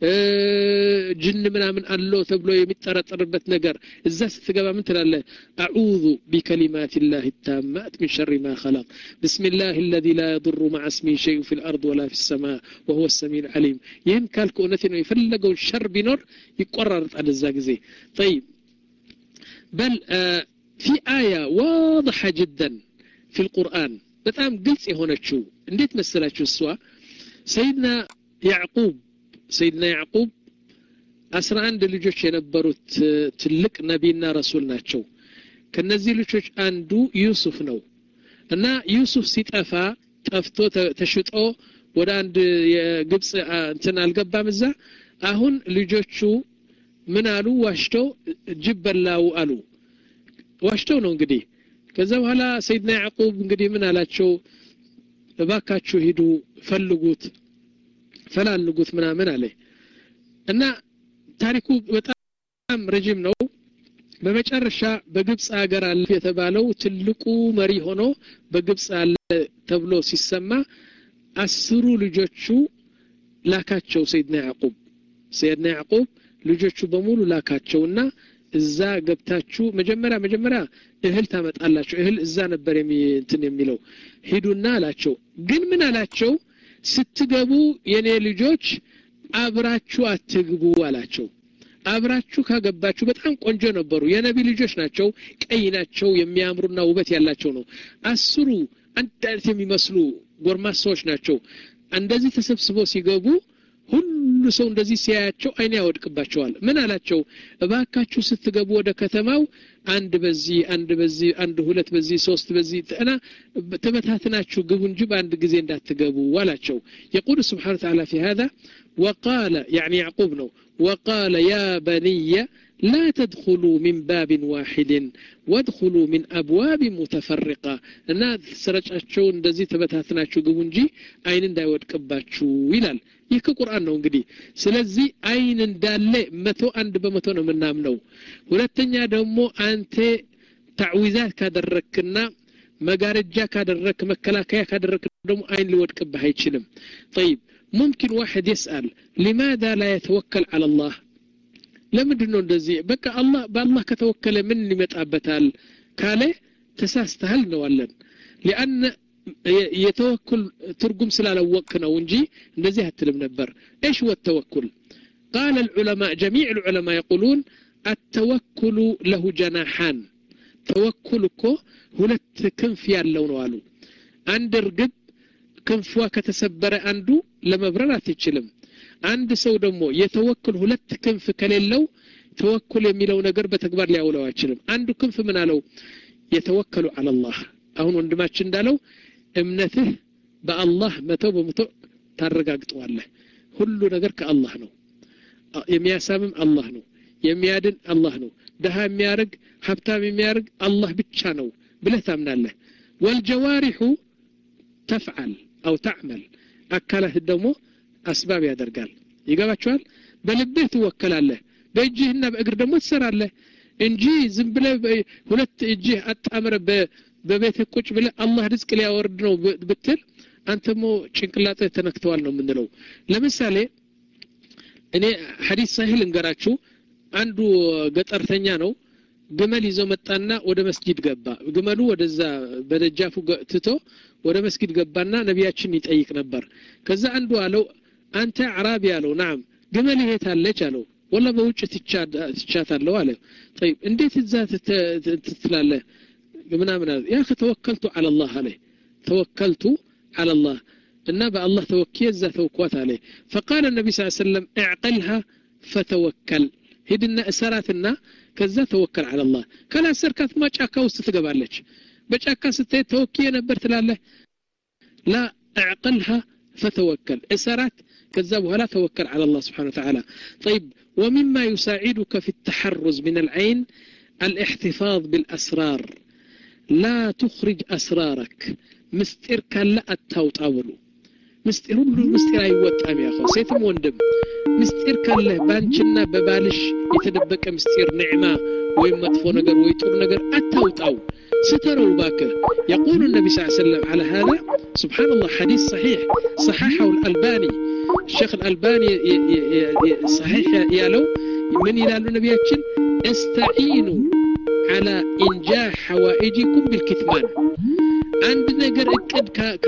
ጅን ምናምን አለው ተብሎ የሚጠረጠርበት ነገር እዛ ስትገባ ምን ትላለህ አዑዙ ቢከሊማት الله التامات من شر ما خلق بسم الله الذي لا يضر مع اسمه شيء في الارض ولا في السماء وهو السميع العليم ይህን ካልኩ እውነቴ ነው የፈለገው ሸር ቢኖር ይቆራረጣል እዛ ጊዜ طيب بل في آية واضحة جدا في القرآن በጣም ግልጽ የሆነችው እንዴት መሰላችሁ እሷ سيدنا يعقوب سيدنا يعقوب አስራ አንድ ልጆች የነበሩት ትልቅ ነብይና ረሱል ናቸው ከነዚህ ልጆች አንዱ ዩሱፍ ነው እና ዩሱፍ ሲጠፋ ጠፍቶ ተሽጦ ወደ አንድ የግብጽ እንትን አልገባም እዛ አሁን ልጆቹ ምን አሉ ዋሽተው ጅበላው አሉ ዋሽተው ነው እንግዲህ ከዛ በኋላ ሰይድና ያዕቁብ እንግዲህ ምን አላቸው እባካችሁ ሂዱ ፈልጉት ፈላልጉት ምናምን አለ እና ታሪኩ በጣም ረጅም ነው በመጨረሻ በግብጽ ሀገር አለ የተባለው ትልቁ መሪ ሆኖ በግብጽ አለ ተብሎ ሲሰማ አስሩ ልጆቹ ላካቸው ሰይድና ያዕቁብ ሰይድና ያዕቁብ ልጆቹ በሙሉ ላካቸውና እዛ ገብታችሁ መጀመሪያ መጀመሪያ እህል ታመጣላችሁ እህል እዛ ነበር እንትን የሚለው ሄዱና አላቸው ግን ምን አላቸው ስትገቡ የኔ ልጆች አብራችሁ አትግቡ አላቸው አብራችሁ ካገባችሁ በጣም ቆንጆ ነበሩ የነቢ ልጆች ናቸው ቀይ ናቸው የሚያምሩና ውበት ያላቸው ነው አስሩ አንድ አይነት የሚመስሉ ጎርማሶች ናቸው እንደዚህ ተሰብስበው ሲገቡ ሁሉ ሰው እንደዚህ ሲያያቸው አይን ያወድቅባቸዋል ምን አላቸው እባካችሁ ስትገቡ ወደ ከተማው አንድ በዚህ አንድ በዚህ አንድ ሁለት በዚህ ሶስት በዚህ እና ተበታትናችሁ ግቡ እንጂ በአንድ ጊዜ እንዳትገቡ አላቸው يقول سبحانه وتعالى في هذا وقال يعني يعقوب نو وقال يا بني لا تدخلوا من باب واحد وادخلوا من ابواب متفرقه እና ሰረጫቸው እንደዚህ ተበታትናችሁ ግቡ እንጂ አይን እንዳይወድቅባችሁ ይላል ይህ ቁርአን ነው እንግዲህ ስለዚህ አይን እንዳለ መቶ አንድ በመቶ ነው ምናምነው ሁለተኛ ደግሞ አንተ ተዕዊዛት ካደረክና መጋረጃ ካደረክ መከላከያ ካደረክ ደግሞ አይን ሊወድቅብህ አይችልም طيب ممكن واحد يسأل لماذا لا يتوكل على الله ለምንድነው እንደዚህ በቃ አላህ በአላህ ከተወከለ ምን ሊመጣበታል ካለ ተሳስተሃል ነው አለን لأن يتوكل ترجم سلالوك ነው እንጂ እንደዚህ አትልም ነበር ايش هو التوكل قال العلماء جميع العلماء يقولون التوكل له جناحان توكل እኮ ሁለት ክንፍ ያለው ነው አሉ አንድ እርግብ ክንፏ ከተሰበረ አንዱ ለመብረር አትችልም አንድ ሰው ደግሞ የተወክል ሁለት ክንፍ ከሌለው ተወክል የሚለው ነገር በተግባር ሊያውለው አይችልም አንዱ ክንፍ ምን አለው የተወከሉ على الله አሁን ወንድማችን እንዳለው እምነትህ በአላህ መቶ በመቶ ታረጋግጠዋለህ ሁሉ ነገር ከአላህ ነው የሚያሳምም አላህ ነው የሚያድን አላህ ነው ደሃ የሚያርግ ሀብታም የሚያርግ አላህ ብቻ ነው ብለህ ታምናለህ والجوارح تفعل او تعمل አካላት ደግሞ አስባብ ያደርጋል ይገባችኋል በልብህ ትወከላለህ በእጅህና በእግር ደግሞ ትሰራለህ እንጂ ዝም ብለህ ሁለት እጅህ አጣመረ በቤት ቁጭ ብለህ አላህ ርዝቅ ሊያወርድ ነው ብትል አንተሞ ጭንቅላትህ ተነክተዋል ነው የምንለው ለምሳሌ እኔ ሐዲስ ሳሂህ እንገራችሁ አንዱ ገጠርተኛ ነው ግመል ይዞ መጣና ወደ መስጊድ ገባ ግመሉ ወደዛ በደጃፉ ትቶ ወደ መስጊድ ገባና ነብያችን ይጠይቅ ነበር ከዛ አንዱ አለው አንተ አራቢ አለው نعم ግመል ይሄታለች አለው والله በውጭ ትቻታለው አለ طيب እንዴት እዛ ትትላለህ ምናምን ያ ከተወከልቱ على الله عليه توكلت على الله እና በአላህ ተወክዬ እዛ ተወኳት አለ فقال النبي صلى الله عليه وسلم اعقلها فتوكل ሄድና እሰራትና ከዛ ተወከል على الله ከላ ሰርካት ማጫካ ውስጥ ትገባለች በጫካ ስትይ ተወክዬ ነበር ትላለህ لا اعقلها فتوكل اسرات كذا بهلا توكل على الله سبحانه وتعالى طيب ومما يساعدك في التحرز من العين الاحتفاظ بالاسرار لا تخرج اسرارك مستر كلا اتاوطاولو مستر ሁሉ مستر አይወጣም ያخو ሴትም ወንድም مستر كله ባንቺና በባልሽ የተደበቀ مستر نعمه ወይ መጥፎ ነገር ወይ ጥሩ ነገር አታውጣው ستروا باكر يقول النبي صلى الله عليه وسلم على هذا سبحان الله حديث صحيح صححه الألباني الشيخ الألباني صحيح يالو من يلالو نبياتشن استعينوا على إنجاح حوائجكم بالكتمان عند نجر اكد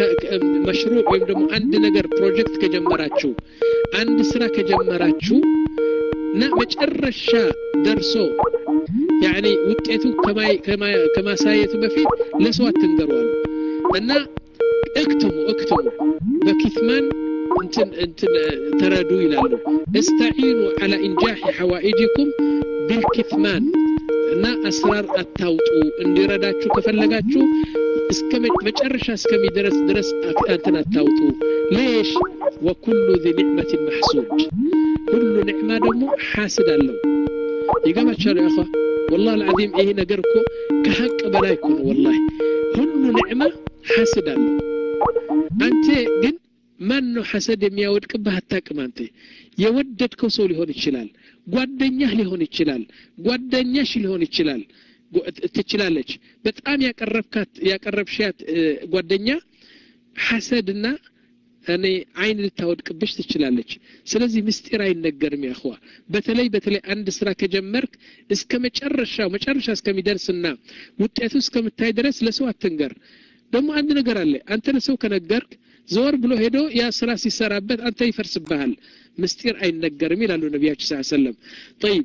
مشروع ويمدمو عند نجر بروجكت كجمراتشو عند سرا كجمراتشو نا مجرشا درسو يعني وتيتو كما كما كما سايتو بفيت لسوات تنقروا እና اكتموا اكتموا بكثمان انتن انتن ترادوا ይላሉ استعينوا على انجاح حوائجكم بالكثمان እና አስራር አታውጡ እንዲረዳችሁ ከፈለጋችሁ እስከ መጨረሻ እስከሚደርስ ድረስ አንተን አታውጡ ليش وكل ذي نعمه محسود كل نعمه ደግሞ حاسد አለው ይገባቻል يا اخوه والله العظيم ايه ነገር እኮ ከሐቅ በላይ እኮ ነው والله ሁሉ نعمه حاسد አለው አንተ ግን ማን ነው ሐሰድ የሚያወድቅብህ አታውቅም አንተ የወደድከው ሰው ሊሆን ይችላል ጓደኛህ ሊሆን ይችላል ጓደኛሽ ሊሆን ይችላል ትችላለች በጣም ያቀረብካት ያቀረብሻት ጓደኛ ሐሰድና እኔ አይን ልታወድቅብሽ ትችላለች ስለዚህ ምስጢር አይነገርም ያخوا በተለይ በተለይ አንድ ስራ ከጀመርክ እስከ መጨረሻው መጨረሻ እስከሚደርስና ውጤቱ እስከምታይ ድረስ ለሰው አትንገር ደግሞ አንድ ነገር አለ አንተ ለሰው ከነገርክ ዞር ብሎ ሄዶ ያ ስራ ሲሰራበት አንተ ይፈርስብሃል ምስጢር አይነገርም ይላሉ ነብያችን ሰለላሁ ዐለይሂ ወሰለም طيب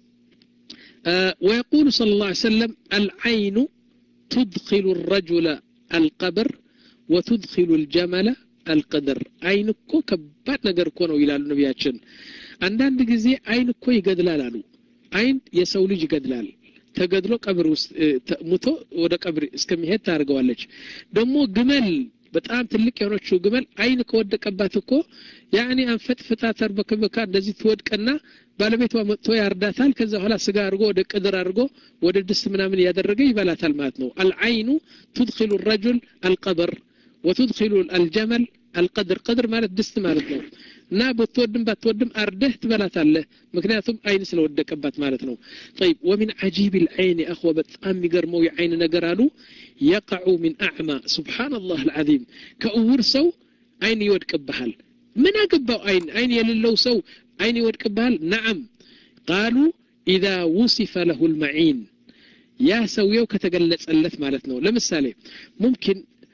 آه ويقول صلى الله عليه وسلم العين تدخل الرجل القبر وتدخل الجمل القدر አይንኮ ከባድ ነገር እኮ ነው ይላሉ ነብያችን አንዳንድ ጊዜ አይንኮ ይገድላል አሉ አይን የሰው ልጅ ይገድላል ተገድሎ ቀብር ውስጥ ሙቶ ወደ ቀብር እስከሚሄድ ታርገዋለች ደግሞ ግመል በጣም ትልቅ የሆነችው ግመል አይን ከወደቀባት እኮ ያኒ አንፈጥፍታ ተርበከበካ እንደዚህ ትወድቀና ባለቤቷ መጥቶ ያርዳታል ከዛ በኋላ ስጋ አርጎ ወደ ቅድር አርጎ ወደ ድስት ምናምን ያደረገ ይበላታል ማለት ነው العين تدخل الرجل القبر وتدخل الجمل القدر قدر ማለት ድስት ማለት ነው እና በትወድም ባትወድም አርደህ ትበላታለህ ምክንያቱም አይን ስለወደቀባት ማለት ነው طيب ومن عجيب العين اخوه በጣም የሚገርመው የአይን ነገር አሉ يقع من اعمى سبحان الله العظيم ከእውር ሰው አይን ይወድቅብሃል ምን አገባው አይን አይን የሌለው ሰው አይን ይወድቅብሃል نعم قالوا اذا وصف له المعين ያ ሰውየው ከተገለጸለት ማለት ነው ለምሳሌ ممكن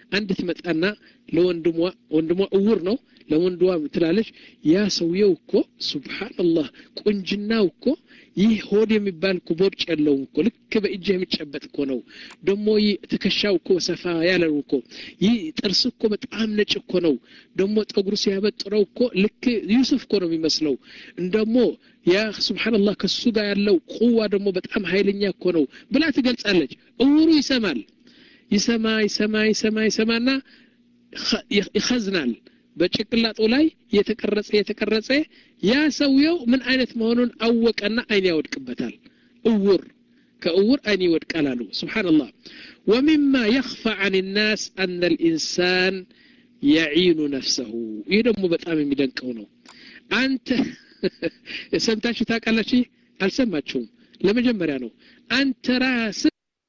አንድ ትመጣና ለወንድሟ ወንድሟ እውር ነው ለወንድዋ ትላለች ያ ሰውየው እኮ ሱብሃንአላህ ቁንጅናው እኮ ይህ ሆድ የሚባል ኩቦርጭ ያለው እኮ ልክ በእጅ የሚጨበጥ እኮ ነው ደሞ ትከሻው እኮ ሰፋ ያለው እኮ ይህ ጥርስ እኮ በጣም ነጭ እኮ ነው ደሞ ጠጉሩ ሲያበጥረው እኮ ልክ ዩሱፍ እኮ ነው የሚመስለው እንደሞ ያ ሱብሃንአላህ ከሱ ጋር ያለው ቁዋ ደሞ በጣም ኃይለኛ እኮ ነው ብላ ትገልጻለች እውሩ ይሰማል ይሰማ ይሰማ ይሰማ ይሰማና ይخزናል በጭቅላቱ ላይ የተቀረጸ የተቀረጸ ያ ሰውየው ምን አይነት መሆኑን አወቀና አይን ያወድቅበታል እውር كأور أن يودكالالو سبحان الله ومما يخفى عن الناس أن الإنسان يعين نفسه يدمو بتأم ميدنكونو أنت سمتاشو تاكالا شي هل سماتشو لما جمريانو أنت راس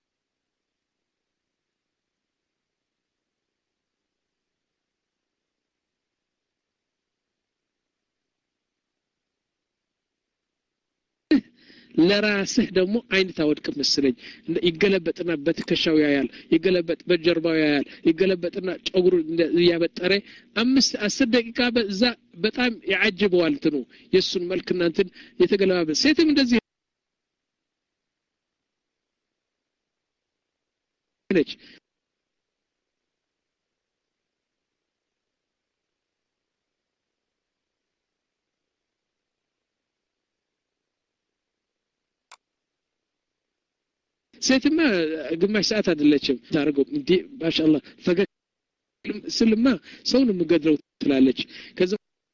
ለራስህ ደግሞ አይን ታወድቅ መስለኝ ይገለበጥና በትከሻው ያያል ይገለበጥ በጀርባው ያያል ይገለበጥና ጨጉሩ ያበጠረ አምስት አስር ደቂቃ በዛ በጣም ያጅበዋል እንትኑ የሱን መልክና እንትን የተገለባበ ሴትም እንደዚህ ነች ሴትማ ግማሽ ሰዓት አይደለችም ታርገው እንዴ ማሻአላህ ፈገግ ስልማ ሰውን ምገድለው ትላለች ከዛ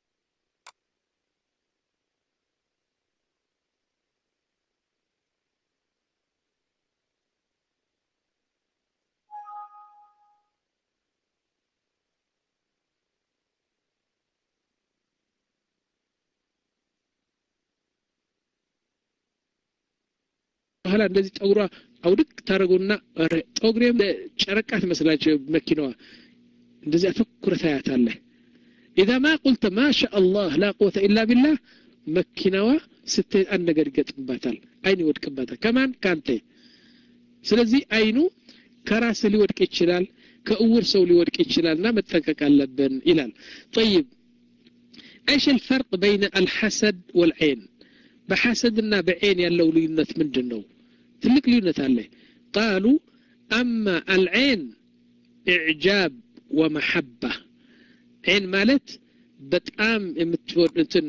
ኋላ እንደዚህ ጠውራ አውድቅ ታረጉና ጠግሬም ጨረቃት መስላችሁ መኪናዋ እንደዚህ አተኩረታ ያታለ اذا ما قلت ما شاء الله لا قوه الا بالله መኪናዋ ስትአን ነገር ይገጥምባታል አይን ይወድቅባታል ከማን ካንተ ስለዚህ አይኑ ከራስ ሊወድቅ ይችላል ከእውር ሰው ሊወድቅ ይችላልና መጠንቀቅ አለብን ይላል طيب ايش الفرق بين الحسد والعين بحسدنا بعين ያለው ልዩነት ምንድነው ትልቅ ልዩነት አለ قالوا اما العين اعجاب ومحبه عين ማለት በጣም የምትወድ እንትን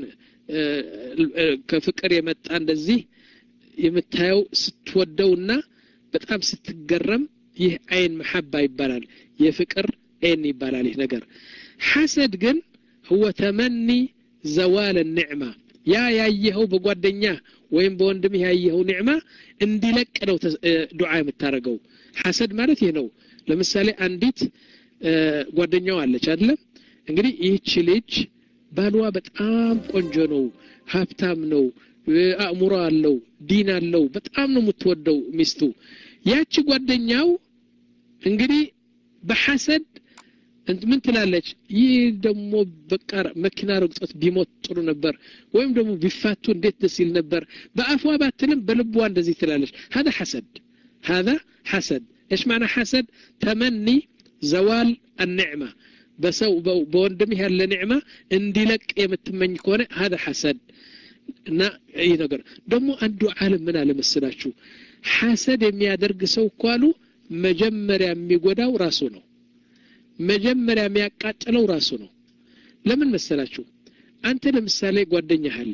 ከፍቅር የመጣ እንደዚህ የምታየው ስትወደውና በጣም ስትገረም ይህ አይን መሐባ ይባላል የፍቅር አይን ይባላል ይህ ነገር ሐሰድ ግን هو تمني زوال النعمه ያ ያየኸው በጓደኛ ወይም በወንድምህ ያየኸው ኒዕማ እንዲለቅ ነው ዱዓ የምታረገው ሐሰድ ማለት ይሄ ነው ለምሳሌ አንዲት ጓደኛው አለች አይደል እንግዲህ ይህች ልጅ ባልዋ በጣም ቆንጆ ነው ሀብታም ነው አእምሮ አለው ዲን አለው በጣም ነው የምትወደው ሚስቱ ያቺ ጓደኛው እንግዲህ በሐሰድ እንት ምን ትላለች ይህ ደሞ በቃ መኪና ረግጦት ቢሞት ጥሩ ነበር ወይም ደሞ ቢፋቱ እንዴት ደስ ይል ነበር በአፏ ባትልም በልቧ እንደዚህ ትላለች هذا حسد هذا حسد ايش معنى حسد تمني زوال النعمه በሰው በወንድምህ ያለ ኒዕማ እንዲለቅ የምትመኝ ከሆነ هذا حسد እና ይሄ ነገር ደሞ አንዱ ዓለም ምን አለ መስላችሁ ሐሰድ የሚያደርግ ሰው ቋሉ መጀመሪያ የሚጎዳው ራሱ ነው መጀመሪያ የሚያቃጥለው ራሱ ነው ለምን መሰላችሁ አንተ ለምሳሌ ጓደኛህ አለ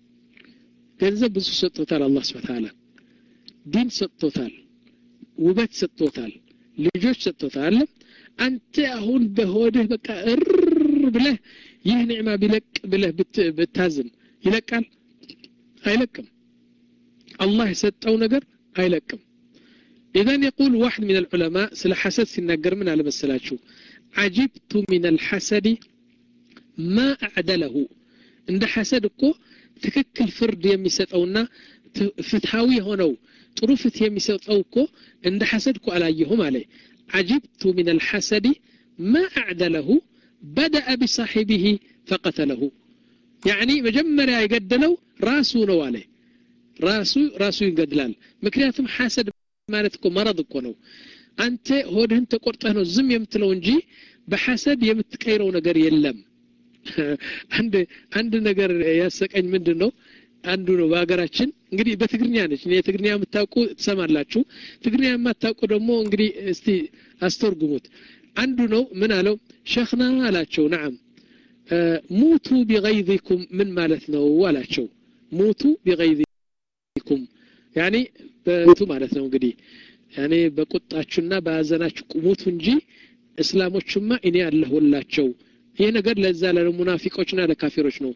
ገንዘብ ብዙ ሰጥቶታል አላህ Subhanahu Wa Ta'ala ዲን ሰጥቶታል ውበት ሰጥቶታል ልጆች ሰጥቶታል አንተ አሁን በሆድህ በቃ እር ብለህ ይህ ኒዕማ ቢለቅ ብለህ ብታዝን ይለቃል አይለቅም አላህ የሰጠው ነገር አይለቅም اذا يقول واحد من العلماء سلا حسد ሲናገር ምን አለ መሰላችሁ عجبت من الحسد ما اعدله እንደ ሐሰድ እኮ ትክክል ፍርድ የሚሰጠውና ፍትሃዊ ሆነው ጥሩ ፍትህ የሚሰጠው እኮ እንደ ሐሰድ እኮ አላየሁም አለ عجبت من الحسد ما اعدله بدا بصاحبه فقتله يعني መጀመሪያ ይገደለው ራሱ ነው አለ ራሱ ራሱ ይገድላል ምክንያቱም ሐሰድ ማለት እኮ መረድ እኮ ነው አንተ ሆድህን ተቆርጠህ ነው ዝም የምትለው እንጂ በሐሰድ የምትቀይረው ነገር የለም አንድ አንድ ነገር ያሰቀኝ ምንድነው አንዱ ነው በአገራችን እንግዲህ በትግርኛ ነች እኔ ትግርኛ የምታውቁ ትሰማላችሁ ትግርኛ የማታውቁ ደግሞ እንግዲህ እስቲ አስተርጉሙት አንዱ ነው ምን አለው ሸኽና አላቸው نعم ሙቱ بغيظكم ምን ማለት ነው አላቸው ሙቱ بغيظكم يعني በቱ ማለት ነው እንግዲህ ያኔ በቁጣችሁና በአዘናችሁ ቁሙት እንጂ እስላሞችማ እኔ አለሁላችሁ ይሄ ነገር ለዛ ለሙናፊቆችና ለካፊሮች ነው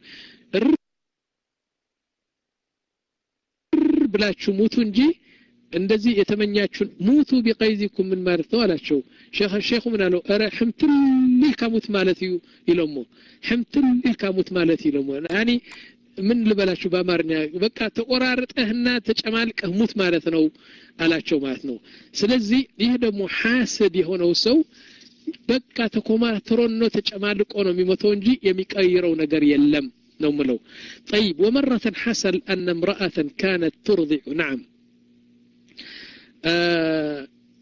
ብላችሁ ሙቱ እንጂ እንደዚህ የተመኛችሁ ሙቱ ቢቀይዚኩም ምን ማለት ነው አላችሁ ሼኽ ሼኹ ምን አለው አረ ህምትል ከሙት ማለት ይለሞ ህምትል ከሙት ማለት ይለሞ ያኒ ምን ልበላችሁ በአማርኛ በቃ ተቆራርጠህና ተጨማልቀህ ሙት ማለት ነው አላቸው ማለት ነው ስለዚህ ይሄ ደግሞ ሐሰድ የሆነው ሰው በቃ ተኮማትሮን ነው ተጨማልቆ ነው የሚሞተው እንጂ የሚቀይረው ነገር የለም ነው ምለው طيب ومره حصل ان امراه كانت ترضع نعم آه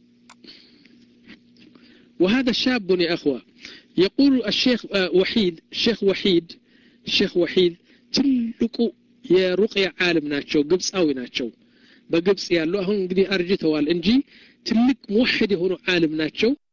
وهذا شاب يا اخوه يقول الشيخ آه وحيد الشيخ وحيد الشيخ وحيد ትልቁ የሩቅያ ዓለም ናቸው ግብጻዊ ናቸው በግብጽ ያለው አሁን እንግዲህ አርጅተዋል እንጂ ትልቅ ሙህድ የሆኑ ዓለም ናቸው